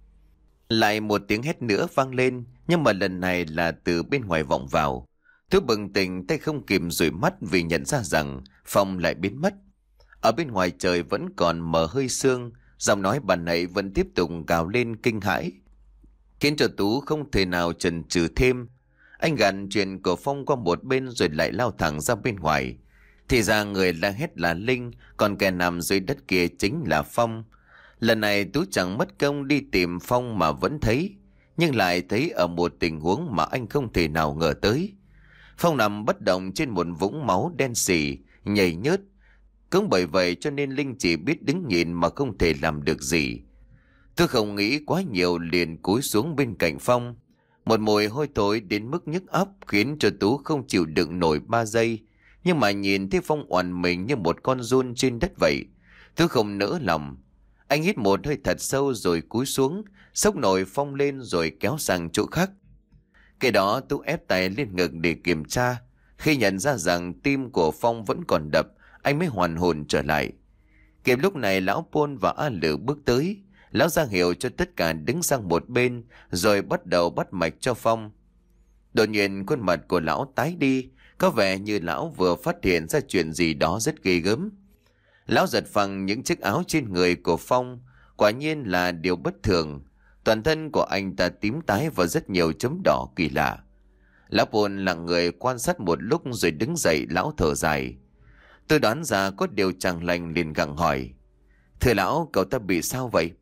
Lại một tiếng hét nữa vang lên, nhưng mà lần này là từ bên ngoài vọng vào. Tú bừng tỉnh, tay không kìm dụi mắt vì nhận ra rằng Phong lại biến mất. Ở bên ngoài trời vẫn còn mờ hơi sương, giọng nói bà nãy vẫn tiếp tục gào lên kinh hãi, khiến cho Tú không thể nào chần chừ thêm. Anh gạt chuyện của Phong qua một bên rồi lại lao thẳng ra bên ngoài. Thì ra người la hét là Linh, còn kẻ nằm dưới đất kia chính là Phong. Lần này Tú chẳng mất công đi tìm Phong mà vẫn thấy, nhưng lại thấy ở một tình huống mà anh không thể nào ngờ tới. Phong nằm bất động trên một vũng máu đen sì, nhầy nhớt. Cũng bởi vậy cho nên Linh chỉ biết đứng nhìn mà không thể làm được gì. Tôi không nghĩ quá nhiều liền cúi xuống bên cạnh Phong. Một mùi hôi thối đến mức nhức óc khiến cho Tú không chịu đựng nổi ba giây. Nhưng mà nhìn thấy Phong oằn mình như một con giun trên đất vậy, Tú không nỡ lòng. Anh hít một hơi thật sâu rồi cúi xuống, xốc nổi Phong lên rồi kéo sang chỗ khác. Cái đó Tú ép tay lên ngực để kiểm tra. Khi nhận ra rằng tim của Phong vẫn còn đập, anh mới hoàn hồn trở lại. Kịp lúc này lão Pôn và A Lử bước tới. Lão ra hiệu cho tất cả đứng sang một bên, rồi bắt đầu bắt mạch cho Phong. Đột nhiên khuôn mặt của lão tái đi, có vẻ như lão vừa phát hiện ra chuyện gì đó rất ghê gớm. Lão giật phăng những chiếc áo trên người của Phong, quả nhiên là điều bất thường. Toàn thân của anh ta tím tái và rất nhiều chấm đỏ kỳ lạ. Lão Pôn lặng người quan sát một lúc rồi đứng dậy. Lão thở dài. Tôi đoán ra có điều chẳng lành liền gặng hỏi: Thưa lão, cậu ta bị sao vậy?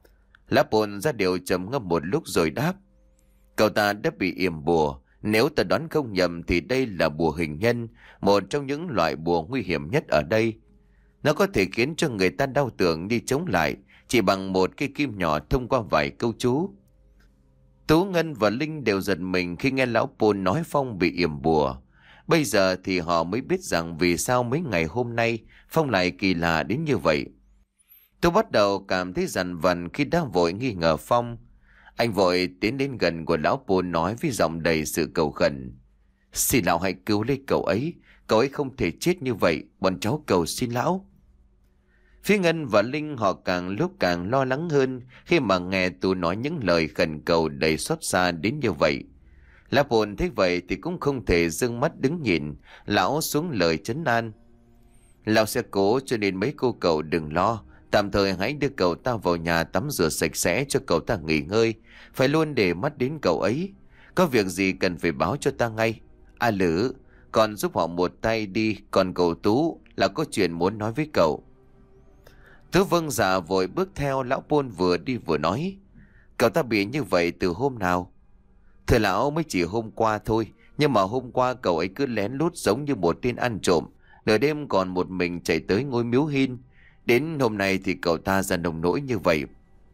Lão Pôn ra điều trầm ngâm một lúc rồi đáp: Cậu ta đã bị yểm bùa. Nếu ta đoán không nhầm thì đây là bùa hình nhân, một trong những loại bùa nguy hiểm nhất ở đây. Nó có thể khiến cho người ta đau tưởng đi chống lại chỉ bằng một cây kim nhỏ thông qua vài câu chú. Tú, Ngân và Linh đều giật mình khi nghe lão Pôn nói Phong bị yểm bùa. Bây giờ thì họ mới biết rằng vì sao mấy ngày hôm nay Phong lại kỳ lạ đến như vậy. Tôi bắt đầu cảm thấy dằn vặt khi đang vội nghi ngờ Phong. Anh vội tiến đến gần của lão Pôn nói với giọng đầy sự cầu khẩn. Xin lão hãy cứu lấy cậu ấy. Cậu ấy không thể chết như vậy. Bọn cháu cầu xin lão. Phía Ngân và Linh họ càng lúc càng lo lắng hơn khi mà nghe tôi nói những lời khẩn cầu đầy xót xa đến như vậy. Lão Pôn thấy vậy thì cũng không thể dưng mắt đứng nhìn. Lão xuống lời trấn an. Lão sẽ cố, cho nên mấy cô cậu đừng lo. Tạm thời hãy đưa cậu ta vào nhà tắm rửa sạch sẽ cho cậu ta nghỉ ngơi. Phải luôn để mắt đến cậu ấy. Có việc gì cần phải báo cho ta ngay. À Lữ, còn giúp họ một tay đi. Còn cậu Tú là có chuyện muốn nói với cậu. Tú vâng dạ vội bước theo. Lão Pôn vừa đi vừa nói. Cậu ta bị như vậy từ hôm nào? Thưa lão, mới chỉ hôm qua thôi. Nhưng mà hôm qua cậu ấy cứ lén lút giống như một tên ăn trộm. Nửa đêm còn một mình chạy tới ngôi miếu Hin. Đến hôm nay thì cậu ta ra nông nỗi như vậy.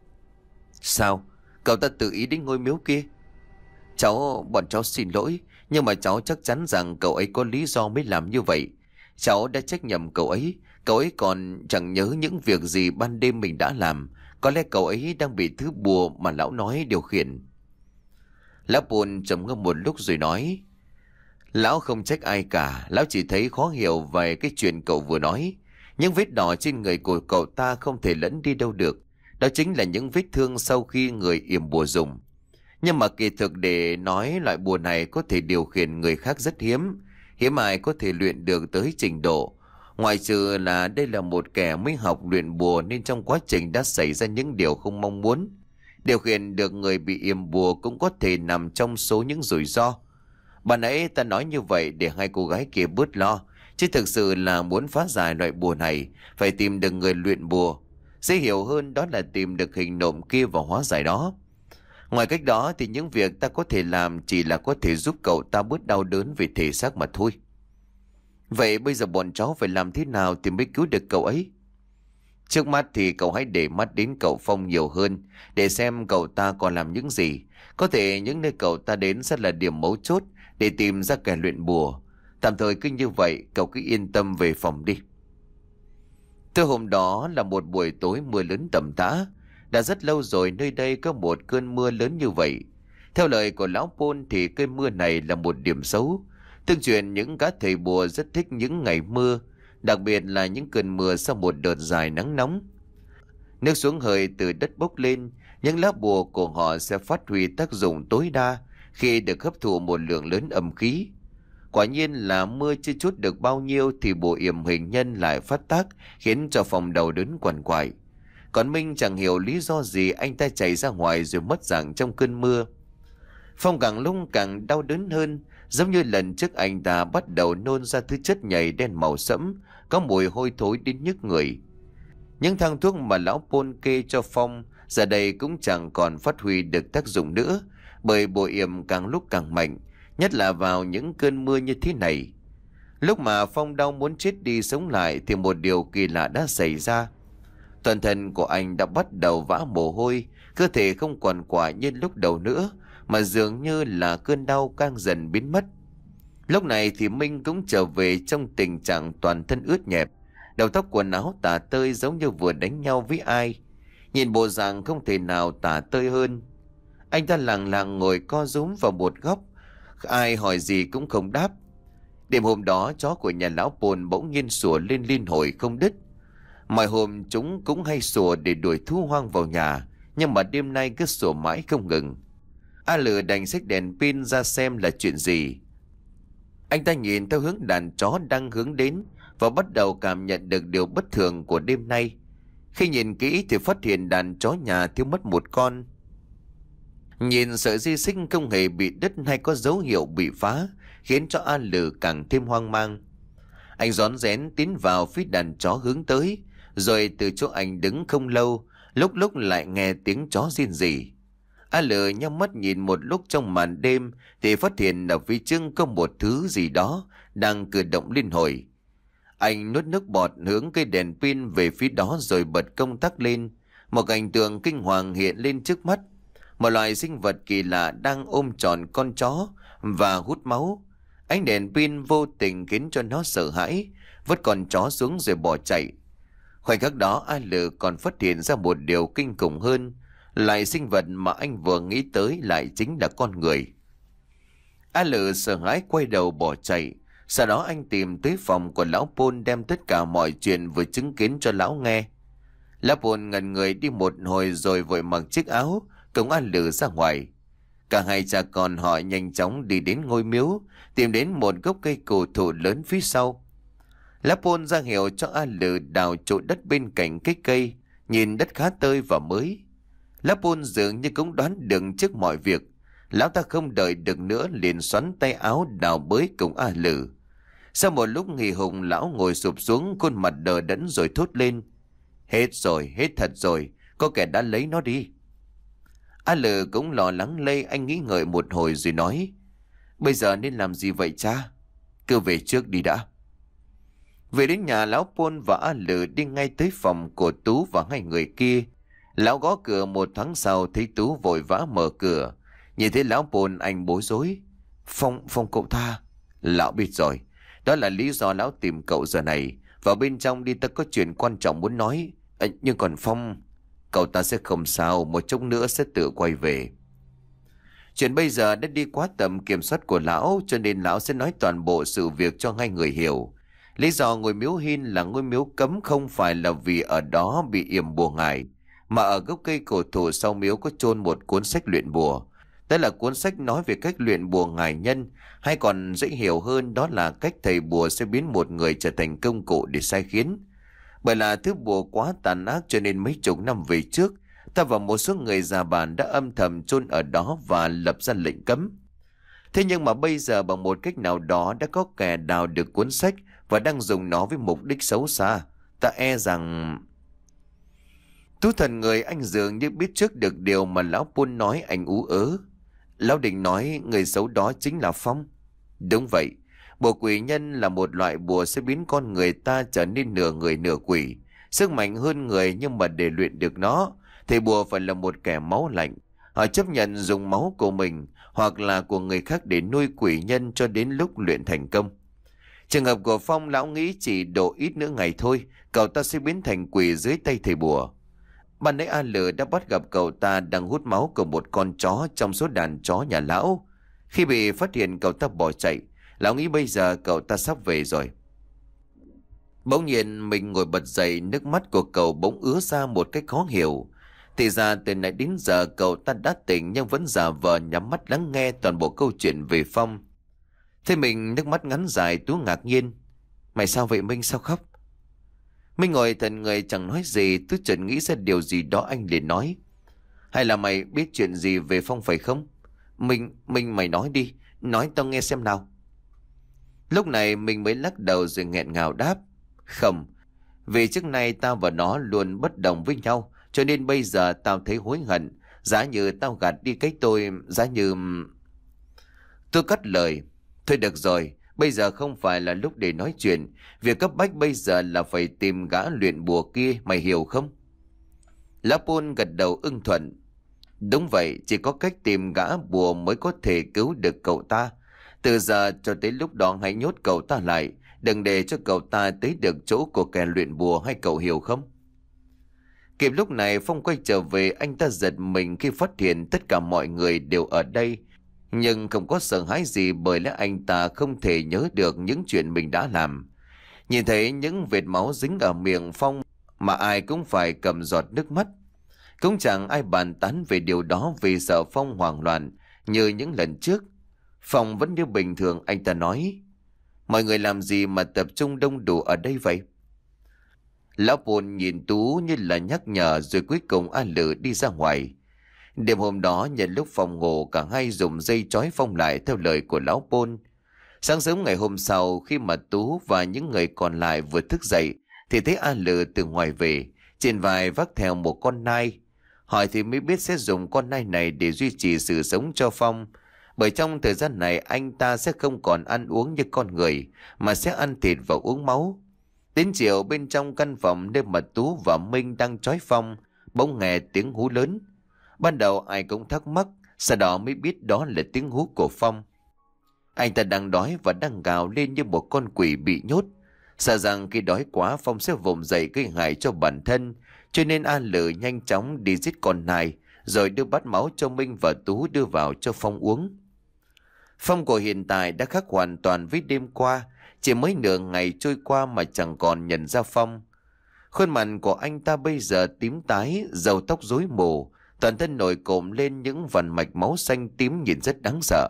Sao? Cậu ta tự ý đến ngôi miếu kia? Cháu, bọn cháu xin lỗi. Nhưng mà cháu chắc chắn rằng cậu ấy có lý do mới làm như vậy. Cháu đã trách nhầm cậu ấy. Cậu ấy còn chẳng nhớ những việc gì ban đêm mình đã làm. Có lẽ cậu ấy đang bị thứ bùa mà lão nói điều khiển. Lão Pôn trầm ngâm một lúc rồi nói. Lão không trách ai cả. Lão chỉ thấy khó hiểu về cái chuyện cậu vừa nói. Những vết đỏ trên người của cậu ta không thể lẫn đi đâu được. Đó chính là những vết thương sau khi người yểm bùa dùng. Nhưng mà kỳ thực để nói loại bùa này có thể điều khiển người khác rất hiếm. Hiếm ai có thể luyện được tới trình độ. Ngoại trừ là đây là một kẻ mới học luyện bùa nên trong quá trình đã xảy ra những điều không mong muốn. Điều khiển được người bị yểm bùa cũng có thể nằm trong số những rủi ro. Bạn ấy ta nói như vậy để hai cô gái kia bớt lo. Chứ thực sự là muốn phá giải loại bùa này phải tìm được người luyện bùa. Dễ hiểu hơn đó là tìm được hình nộm kia và hóa giải đó. Ngoài cách đó thì những việc ta có thể làm chỉ là có thể giúp cậu ta bớt đau đớn về thể xác mà thôi. Vậy bây giờ bọn cháu phải làm thế nào thì mới cứu được cậu ấy? Trước mắt thì cậu hãy để mắt đến cậu Phong nhiều hơn để xem cậu ta còn làm những gì. Có thể những nơi cậu ta đến sẽ là điểm mấu chốt để tìm ra kẻ luyện bùa. Tạm thời cứ như vậy, cậu cứ yên tâm về phòng đi. Từ hôm đó là một buổi tối mưa lớn tầm tã. Đã rất lâu rồi nơi đây có một cơn mưa lớn như vậy. Theo lời của lão Pôn thì cơn mưa này là một điểm xấu. Tương truyền những cá thầy bùa rất thích những ngày mưa, đặc biệt là những cơn mưa sau một đợt dài nắng nóng. Nước xuống hơi từ đất bốc lên, những lá bùa của họ sẽ phát huy tác dụng tối đa khi được hấp thụ một lượng lớn âm khí. Quả nhiên là mưa chưa chút được bao nhiêu thì bộ yểm hình nhân lại phát tác, khiến cho Phong đầu đớn quằn quại. Còn Minh chẳng hiểu lý do gì anh ta chạy ra ngoài rồi mất dạng trong cơn mưa. Phong càng lúc càng đau đớn hơn, giống như lần trước anh ta bắt đầu nôn ra thứ chất nhầy đen màu sẫm, có mùi hôi thối đến nhức người. Những thang thuốc mà lão Pôn kê cho Phong giờ đây cũng chẳng còn phát huy được tác dụng nữa, bởi bộ yểm càng lúc càng mạnh, nhất là vào những cơn mưa như thế này. Lúc mà Phong đau muốn chết đi sống lại thì một điều kỳ lạ đã xảy ra. Toàn thân của anh đã bắt đầu vã mồ hôi, cơ thể không còn quả như lúc đầu nữa, mà dường như là cơn đau càng dần biến mất. Lúc này thì Minh cũng trở về trong tình trạng toàn thân ướt nhẹp, đầu tóc quần áo tả tơi giống như vừa đánh nhau với ai. Nhìn bộ dạng không thể nào tả tơi hơn. Anh ta lặng lặng ngồi co rúm vào một góc, ai hỏi gì cũng không đáp. Đêm hôm đó chó của nhà lão Pôn bỗng nhiên sủa lên liên hồi không đứt. Mọi hôm chúng cũng hay sủa để đuổi thú hoang vào nhà, nhưng mà đêm nay cứ sủa mãi không ngừng. A Lử đành xách đèn pin ra xem là chuyện gì. Anh ta nhìn theo hướng đàn chó đang hướng đến và bắt đầu cảm nhận được điều bất thường của đêm nay. Khi nhìn kỹ thì phát hiện đàn chó nhà thiếu mất một con. Nhìn sợi dây xích không hề bị đứt hay có dấu hiệu bị phá, khiến cho A Lử càng thêm hoang mang. Anh rón rén tiến vào phía đàn chó hướng tới, rồi từ chỗ anh đứng không lâu, lúc lúc lại nghe tiếng chó rên rỉ. A Lử nhắm mắt nhìn một lúc trong màn đêm thì phát hiện ở phía trước có một thứ gì đó đang cử động liên hồi. Anh nuốt nước bọt hướng cây đèn pin về phía đó rồi bật công tắc lên. Một cảnh tượng kinh hoàng hiện lên trước mắt. Một loài sinh vật kỳ lạ đang ôm trọn con chó và hút máu. Ánh đèn pin vô tình khiến cho nó sợ hãi, vứt con chó xuống rồi bỏ chạy. Khoảnh khắc đó A Lử còn phát hiện ra một điều kinh khủng hơn, lại sinh vật mà anh vừa nghĩ tới lại chính là con người. A Lử sợ hãi quay đầu bỏ chạy. Sau đó anh tìm tới phòng của lão Pôn, đem tất cả mọi chuyện vừa chứng kiến cho lão nghe. Lão Pôn ngẩn người đi một hồi rồi vội mặc chiếc áo cùng A Lử ra ngoài. Cả hai cha con họ nhanh chóng đi đến ngôi miếu, tìm đến một gốc cây cổ thụ lớn phía sau. Lão Pôn ra hiệu cho A Lử đào chỗ đất bên cạnh cái cây, nhìn đất khá tơi và mới. Lão Pôn dường như cũng đoán được trước mọi việc. Lão ta không đợi được nữa liền xoắn tay áo đào bới cùng A Lử. Sau một lúc nghỉ hùng, lão ngồi sụp xuống, khuôn mặt đờ đẫn rồi thốt lên: Hết rồi, hết thật rồi, có kẻ đã lấy nó đi. A Lử cũng lo lắng lây, anh nghĩ ngợi một hồi rồi nói: Bây giờ nên làm gì vậy cha? Cứ về trước đi đã. Về đến nhà, lão Pôn và A Lử đi ngay tới phòng của Tú và hai người kia. Lão gõ cửa một thoáng sau thấy Tú vội vã mở cửa. Nhìn thấy lão Pôn, anh bối rối: Phong, Phong cậu ta. Lão biết rồi, đó là lý do lão tìm cậu giờ này. Vào bên trong đi, ta có chuyện quan trọng muốn nói. À, nhưng còn Phong, cậu ta sẽ không sao, một chút nữa sẽ tự quay về. Chuyện bây giờ đã đi quá tầm kiểm soát của lão, cho nên lão sẽ nói toàn bộ sự việc cho hai người hiểu. Lý do ngôi miếu Hin là ngôi miếu cấm không phải là vì ở đó bị yểm bùa ngải, mà ở gốc cây cổ thụ sau miếu có chôn một cuốn sách luyện bùa. Đây là cuốn sách nói về cách luyện bùa ngải nhân, hay còn dễ hiểu hơn đó là cách thầy bùa sẽ biến một người trở thành công cụ để sai khiến. Bởi là thứ bùa quá tàn ác, cho nên mấy chục năm về trước, ta và một số người già bản đã âm thầm chôn ở đó và lập ra lệnh cấm. Thế nhưng mà bây giờ bằng một cách nào đó đã có kẻ đào được cuốn sách và đang dùng nó với mục đích xấu xa. Ta e rằng... Tú thần người, anh dường như biết trước được điều mà lão Pôn nói. Anh ú ớ. Lão định nói người xấu đó chính là Phong. Đúng vậy, bùa quỷ nhân là một loại bùa sẽ biến con người ta trở nên nửa người nửa quỷ, sức mạnh hơn người. Nhưng mà để luyện được nó thì bùa phải là một kẻ máu lạnh. Họ chấp nhận dùng máu của mình hoặc là của người khác để nuôi quỷ nhân cho đến lúc luyện thành công. Trường hợp của Phong, lão nghĩ chỉ độ ít nữa ngày thôi, cậu ta sẽ biến thành quỷ dưới tay thầy bùa. Ban nãy A Lử đã bắt gặp cậu ta đang hút máu của một con chó trong số đàn chó nhà lão. Khi bị phát hiện, cậu ta bỏ chạy. Lão nghĩ bây giờ cậu ta sắp về rồi. Bỗng nhiên mình ngồi bật dậy, nước mắt của cậu bỗng ứa ra một cách khó hiểu. Thì ra từ nãy đến giờ cậu ta đã tỉnh nhưng vẫn giả vờ nhắm mắt lắng nghe toàn bộ câu chuyện về Phong. Thế mình nước mắt ngắn dài, Tú ngạc nhiên: Mày sao vậy Minh, sao khóc? Minh ngồi thần người chẳng nói gì. Tú chợt nghĩ ra điều gì đó, anh liền nói: Hay là mày biết chuyện gì về Phong phải không? Minh, Minh mày nói đi, nói tao nghe xem nào. Lúc này mình mới lắc đầu rồi nghẹn ngào đáp: Không, vì trước nay tao và nó luôn bất đồng với nhau, cho nên bây giờ tao thấy hối hận. Giá như tao gạt đi cái tôi, giá như... Tôi cắt lời: Thôi được rồi, bây giờ không phải là lúc để nói chuyện. Việc cấp bách bây giờ là phải tìm gã luyện bùa kia, mày hiểu không? Lão Pôn gật đầu ưng thuận: Đúng vậy, chỉ có cách tìm gã bùa mới có thể cứu được cậu ta. Từ giờ cho tới lúc đó hãy nhốt cậu ta lại, đừng để cho cậu ta tới được chỗ của kẻ luyện bùa, hay cậu hiểu không? Kịp lúc này Phong quay trở về. Anh ta giật mình khi phát hiện tất cả mọi người đều ở đây, nhưng không có sợ hãi gì, bởi lẽ anh ta không thể nhớ được những chuyện mình đã làm. Nhìn thấy những vệt máu dính ở miệng Phong mà ai cũng phải cầm giọt nước mắt. Cũng chẳng ai bàn tán về điều đó vì sợ Phong hoảng loạn như những lần trước. Phong vẫn như bình thường. Anh ta nói: Mọi người làm gì mà tập trung đông đủ ở đây vậy? Lão Pôn nhìn Tú như là nhắc nhở, rồi cuối cùng A Lử đi ra ngoài. Đêm hôm đó nhận lúc Phong ngủ, cả hai dùng dây trói Phong lại theo lời của lão Pôn. Sáng sớm ngày hôm sau, khi mà Tú và những người còn lại vừa thức dậy thì thấy A Lử từ ngoài về, trên vai vác theo một con nai. Hỏi thì mới biết sẽ dùng con nai này để duy trì sự sống cho Phong, bởi trong thời gian này anh ta sẽ không còn ăn uống như con người, mà sẽ ăn thịt và uống máu. Đến chiều, bên trong căn phòng nơi mà Tú và Minh đang trói Phong, bỗng nghe tiếng hú lớn. Ban đầu ai cũng thắc mắc, sau đó mới biết đó là tiếng hú của Phong. Anh ta đang đói và đang gào lên như một con quỷ bị nhốt. Sợ rằng khi đói quá Phong sẽ vùng dậy gây hại cho bản thân, cho nên A Lự nhanh chóng đi giết con nai, rồi đưa bát máu cho Minh và Tú đưa vào cho Phong uống. Phong của hiện tại đã khác hoàn toàn với đêm qua, chỉ mới nửa ngày trôi qua mà chẳng còn nhận ra Phong. Khuôn mặt của anh ta bây giờ tím tái, râu tóc rối mù, toàn thân nổi cộm lên những vằn mạch máu xanh tím nhìn rất đáng sợ.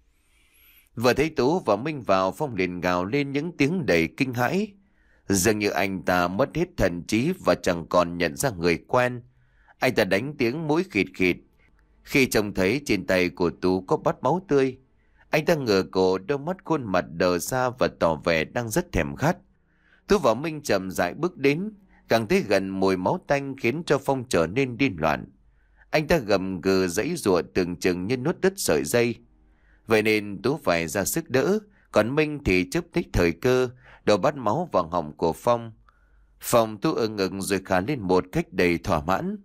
Vừa thấy Tú và Minh vào, Phong liền gào lên những tiếng đầy kinh hãi. Dường như anh ta mất hết thần trí và chẳng còn nhận ra người quen. Anh ta đánh tiếng mũi khịt khịt khi trông thấy trên tay của Tú có bát máu tươi. Anh ta ngửa cổ, đôi mắt khuôn mặt đờ ra và tỏ vẻ đang rất thèm khát. Tú và Minh chậm rãi bước đến, càng tới gần mùi máu tanh khiến cho Phong trở nên điên loạn. Anh ta gầm gừ giãy giụa tưởng chừng như nuốt đứt sợi dây. Vậy nên Tú phải ra sức đỡ, còn Minh thì chớp thích thời cơ, đổ bát máu vào họng của Phong. Phong Tú ưng ực rồi khà lên một cách đầy thỏa mãn.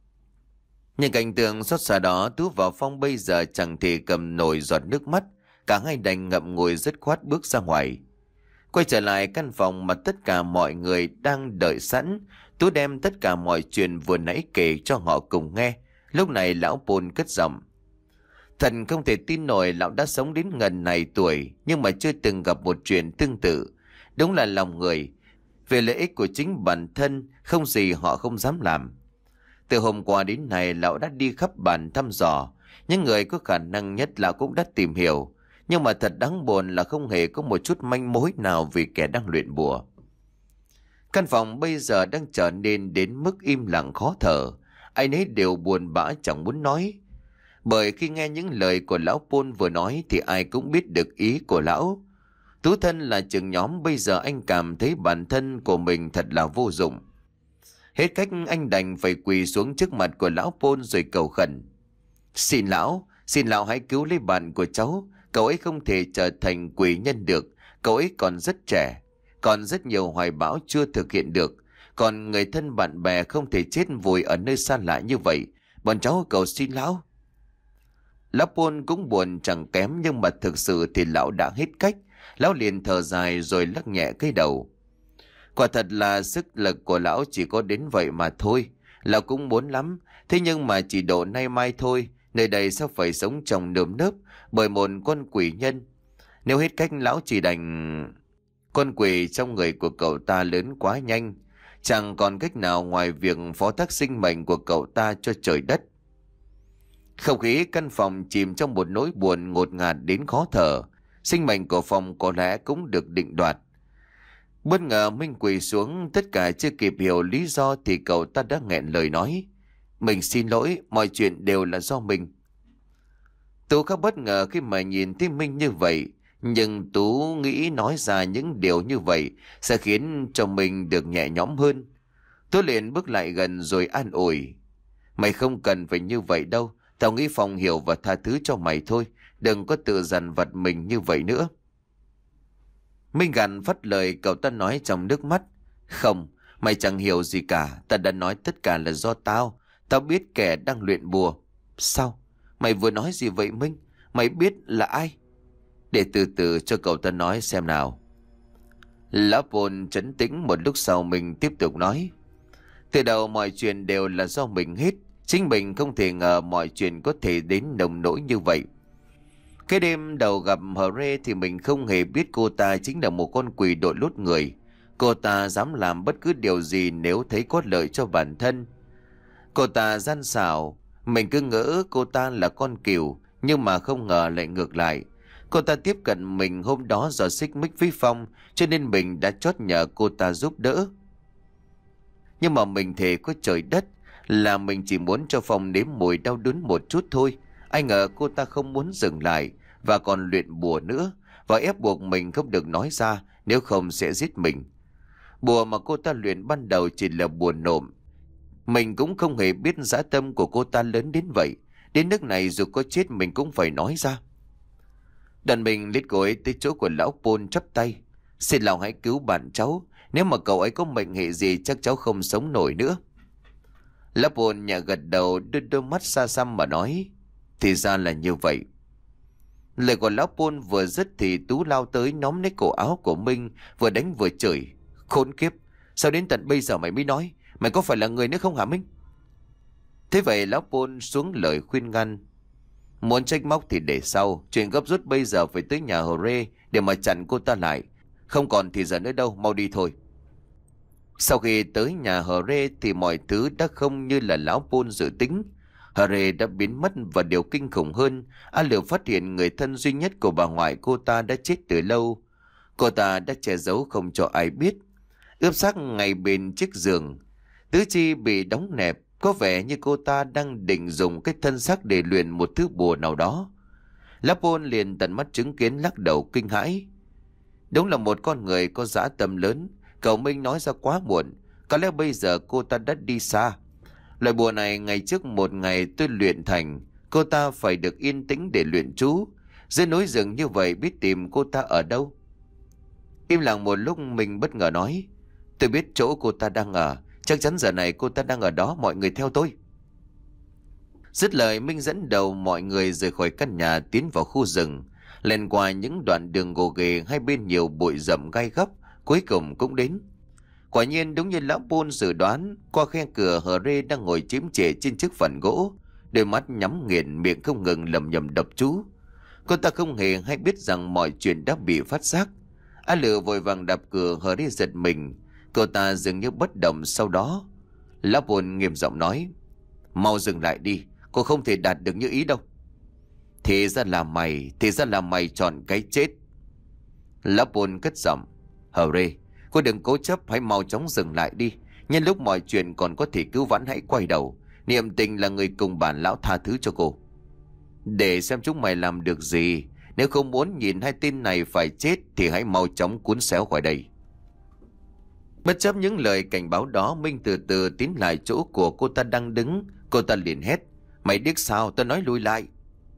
Nhưng cảnh tượng xót xa đó, Tú và Phong bây giờ chẳng thể cầm nổi giọt nước mắt, cả hai đành ngậm ngùi dứt khoát bước ra ngoài. Quay trở lại căn phòng mà tất cả mọi người đang đợi sẵn, Tú đem tất cả mọi chuyện vừa nãy kể cho họ cùng nghe. Lúc này lão Pôn cất giọng: Thần không thể tin nổi lão đã sống đến ngần này tuổi nhưng mà chưa từng gặp một chuyện tương tự. Đúng là lòng người, về lợi ích của chính bản thân, không gì họ không dám làm. Từ hôm qua đến nay lão đã đi khắp bản thăm dò, những người có khả năng nhất lão cũng đã tìm hiểu. Nhưng mà thật đáng buồn là không hề có một chút manh mối nào vì kẻ đang luyện bùa. Căn phòng bây giờ đang trở nên đến mức im lặng khó thở. Ai nấy đều buồn bã chẳng muốn nói. Bởi khi nghe những lời của lão Pôn vừa nói thì ai cũng biết được ý của lão. Tú thân là trưởng nhóm, bây giờ anh cảm thấy bản thân của mình thật là vô dụng. Hết cách anh đành phải quỳ xuống trước mặt của lão Pôn rồi cầu khẩn: Xin lão, xin lão hãy cứu lấy bạn của cháu. Cậu ấy không thể trở thành quỷ nhân được. Cậu ấy còn rất trẻ, còn rất nhiều hoài bão chưa thực hiện được. Còn người thân bạn bè không thể chết vùi ở nơi xa lạ như vậy. Bọn cháu cầu xin lão. Lão Pôn cũng buồn chẳng kém, nhưng mà thực sự thì lão đã hết cách. Lão liền thở dài rồi lắc nhẹ cái đầu. Quả thật là sức lực của lão chỉ có đến vậy mà thôi. Lão cũng muốn lắm, thế nhưng mà chỉ độ nay mai thôi. Nơi đây sao phải sống trong nơm nớp bởi một con quỷ nhân. Nếu hết cách lão chỉ đành... Con quỷ trong người của cậu ta lớn quá nhanh, chẳng còn cách nào ngoài việc phó thác sinh mệnh của cậu ta cho trời đất. Không khí căn phòng chìm trong một nỗi buồn ngột ngạt đến khó thở. Sinh mệnh của Phong có lẽ cũng được định đoạt. Bất ngờ Minh quỳ xuống, tất cả chưa kịp hiểu lý do thì cậu ta đã nghẹn lời nói: Mình xin lỗi, mọi chuyện đều là do mình. Tú khá bất ngờ khi mà nhìn thấy Minh như vậy, nhưng Tú nghĩ nói ra những điều như vậy sẽ khiến cho mình được nhẹ nhõm hơn. Tú liền bước lại gần rồi an ủi: Mày không cần phải như vậy đâu, tao nghĩ Phong hiểu và tha thứ cho mày thôi, đừng có tự dằn vặt mình như vậy nữa. Minh gằn phắt lời cậu ta nói trong nước mắt: Không, mày chẳng hiểu gì cả, ta đã nói tất cả là do tao, tao biết kẻ đang luyện bùa. Sao? Mày vừa nói gì vậy Minh? Mày biết là ai? Để từ từ cho cậu ta nói xem nào. Lão Pôn trấn tĩnh một lúc sau mình tiếp tục nói: Từ đầu mọi chuyện đều là do mình hết. Chính mình không thể ngờ mọi chuyện có thể đến nồng nỗi như vậy. Cái đêm đầu gặp Hờ Rê thì mình không hề biết cô ta chính là một con quỷ đội lốt người. Cô ta dám làm bất cứ điều gì nếu thấy có lợi cho bản thân. Cô ta gian xảo, mình cứ ngỡ cô ta là con cừu, nhưng mà không ngờ lại ngược lại. Cô ta tiếp cận mình hôm đó do xích mích với Phong, cho nên mình đã chót nhờ cô ta giúp đỡ. Nhưng mà mình thề có trời đất là mình chỉ muốn cho Phong nếm mùi đau đớn một chút thôi. Ai ngờ cô ta không muốn dừng lại và còn luyện bùa nữa, và ép buộc mình không được nói ra, nếu không sẽ giết mình. Bùa mà cô ta luyện ban đầu chỉ là bùa nộm. Mình cũng không hề biết dã tâm của cô ta lớn đến vậy. Đến nước này dù có chết mình cũng phải nói ra. Đoàn mình lết gối tới chỗ của lão Pôn chắp tay: Xin lão hãy cứu bạn cháu, nếu mà cậu ấy có mệnh hệ gì chắc cháu không sống nổi nữa. Lão Pôn nhẹ gật đầu, đưa đôi mắt xa xăm mà nói: Thì ra là như vậy. Lời của lão Pôn vừa dứt thì Tú lao tới nóm lấy cổ áo của Minh, vừa đánh vừa chửi. Khốn kiếp, sao đến tận bây giờ mày mới nói? Mày có phải là người nữa không hả Minh? Thế vậy lão Pôn xuống lời khuyên ngăn. Muốn trách móc thì để sau, chuyện gấp rút bây giờ phải tới nhà Hờ Rê để mà chặn cô ta lại. Không còn thì giờ nữa đâu, mau đi thôi. Sau khi tới nhà Hờ Rê thì mọi thứ đã không như là lão Pôn dự tính. Hờ Rê đã biến mất, và điều kinh khủng hơn, A Lửa phát hiện người thân duy nhất của bà ngoại cô ta đã chết từ lâu. Cô ta đã che giấu không cho ai biết, ướp xác ngay bên chiếc giường. Tứ chi bị đóng nẹp, có vẻ như cô ta đang định dùng cái thân xác để luyện một thứ bùa nào đó. Lão Pôn liền tận mắt chứng kiến, lắc đầu kinh hãi. Đúng là một con người có dã tâm lớn. Cậu Minh nói ra quá muộn, có lẽ bây giờ cô ta đã đi xa. Loại bùa này ngày trước một ngày tôi luyện thành, cô ta phải được yên tĩnh để luyện chú. Dưới núi rừng như vậy biết tìm cô ta ở đâu? Im lặng một lúc, mình bất ngờ nói. Tôi biết chỗ cô ta đang ở, chắc chắn giờ này cô ta đang ở đó, mọi người theo tôi. Dứt lời, Minh dẫn đầu mọi người rời khỏi căn nhà, tiến vào khu rừng. Lên qua những đoạn đường gồ ghề, hai bên nhiều bụi rậm gai góc, cuối cùng cũng đến. Quả nhiên đúng như lão Pôn dự đoán, qua khe cửa Hờ Rê đang ngồi chiếm trệ trên chiếc phản gỗ, đôi mắt nhắm nghiền, miệng không ngừng lầm nhầm đọc chú. Cô ta không hề hay biết rằng mọi chuyện đã bị phát giác. A Lửa vội vàng đạp cửa, Hờ Rê giật mình. Cô ta dường như bất động. Sau đó lão Pôn nghiêm giọng nói: Mau dừng lại đi, cô không thể đạt được như ý đâu. Thì ra là mày, thì ra là mày chọn cái chết. Lão Pôn cất giọng: Hờ Rê, cô đừng cố chấp, hãy mau chóng dừng lại đi. Nhân lúc mọi chuyện còn có thể cứu vãn, hãy quay đầu. Niệm Tình là người cùng bản lão tha thứ cho cô. Để xem chúng mày làm được gì. Nếu không muốn nhìn hai tên này phải chết thì hãy mau chóng cuốn xéo khỏi đây. Bất chấp những lời cảnh báo đó, Minh từ từ tiến lại chỗ của cô ta đang đứng. Cô ta liền hét: Mày điếc sao, tôi nói lùi lại.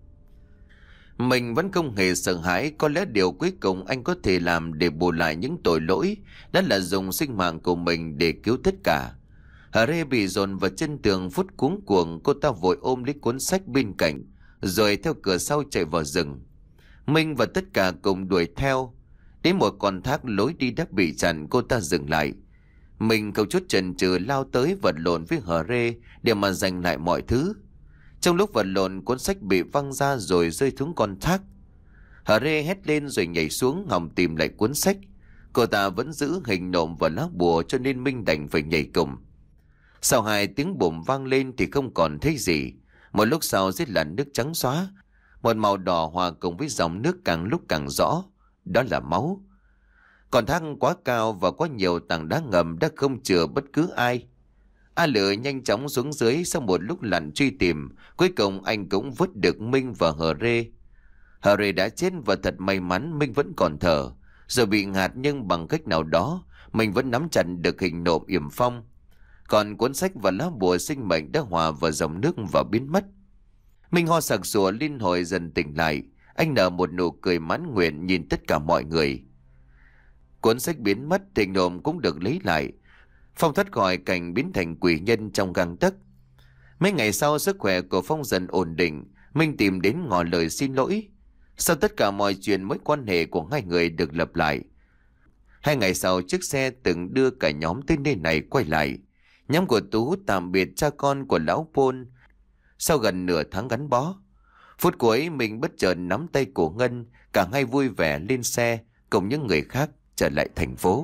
Mình vẫn không hề sợ hãi. Có lẽ điều cuối cùng anh có thể làm để bù lại những tội lỗi đó là dùng sinh mạng của mình để cứu tất cả. Hờ Rê bị dồn vào chân tường, phút cuống cuồng, cô ta vội ôm lấy cuốn sách bên cạnh, rồi theo cửa sau chạy vào rừng. Minh và tất cả cùng đuổi theo. Đến một con thác lối đi đã bị chặn, cô ta dừng lại. Mình không chút chần chừ lao tới vật lộn với Hờ Rê để mà giành lại mọi thứ. Trong lúc vật lộn, cuốn sách bị văng ra rồi rơi xuống con thác. Hờ Rê hét lên rồi nhảy xuống hòng tìm lại cuốn sách. Cô ta vẫn giữ hình nộm và lá bùa, cho nên Minh đành phải nhảy cùng. Sau hai tiếng bùm vang lên thì không còn thấy gì. Một lúc sau dưới làn nước trắng xóa, một màu đỏ hòa cùng với dòng nước càng lúc càng rõ. Đó là máu. Con thác quá cao và quá nhiều tảng đá ngầm đã không chừa bất cứ ai. A Lửa nhanh chóng xuống dưới. Sau một lúc lặn truy tìm, cuối cùng anh cũng vớt được Minh và Hờ Rê. Hờ Rê đã chết và thật may mắn Minh vẫn còn thở. Rồi bị ngạt, nhưng bằng cách nào đó mình vẫn nắm chặt được hình nộm yểm phong. Còn cuốn sách và lá bùa sinh mệnh đã hòa vào dòng nước và biến mất. Minh ho sặc sụa liên hồi dần tỉnh lại. Anh nở một nụ cười mãn nguyện nhìn tất cả mọi người. Cuốn sách biến mất, hình nộm cũng được lấy lại. Phong thoát khỏi cảnh biến thành quỷ nhân trong gang tấc. Mấy ngày sau, sức khỏe của Phong dần ổn định. Minh tìm đến ngỏ lời xin lỗi. Sau tất cả mọi chuyện, mối quan hệ của hai người được lập lại. Hai ngày sau, chiếc xe từng đưa cả nhóm tới nơi này quay lại. Nhóm của Tú tạm biệt cha con của lão Pôn sau gần nửa tháng gắn bó. Phút cuối, mình bất chợt nắm tay của Ngân. Cả hai vui vẻ lên xe cùng những người khác trở lại thành phố.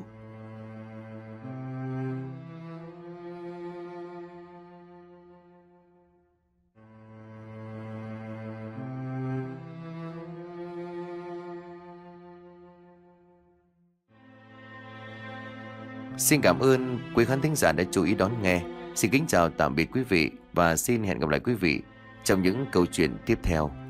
Xin cảm ơn quý khán thính giả đã chú ý đón nghe. Xin kính chào tạm biệt quý vị và xin hẹn gặp lại quý vị trong những câu chuyện tiếp theo.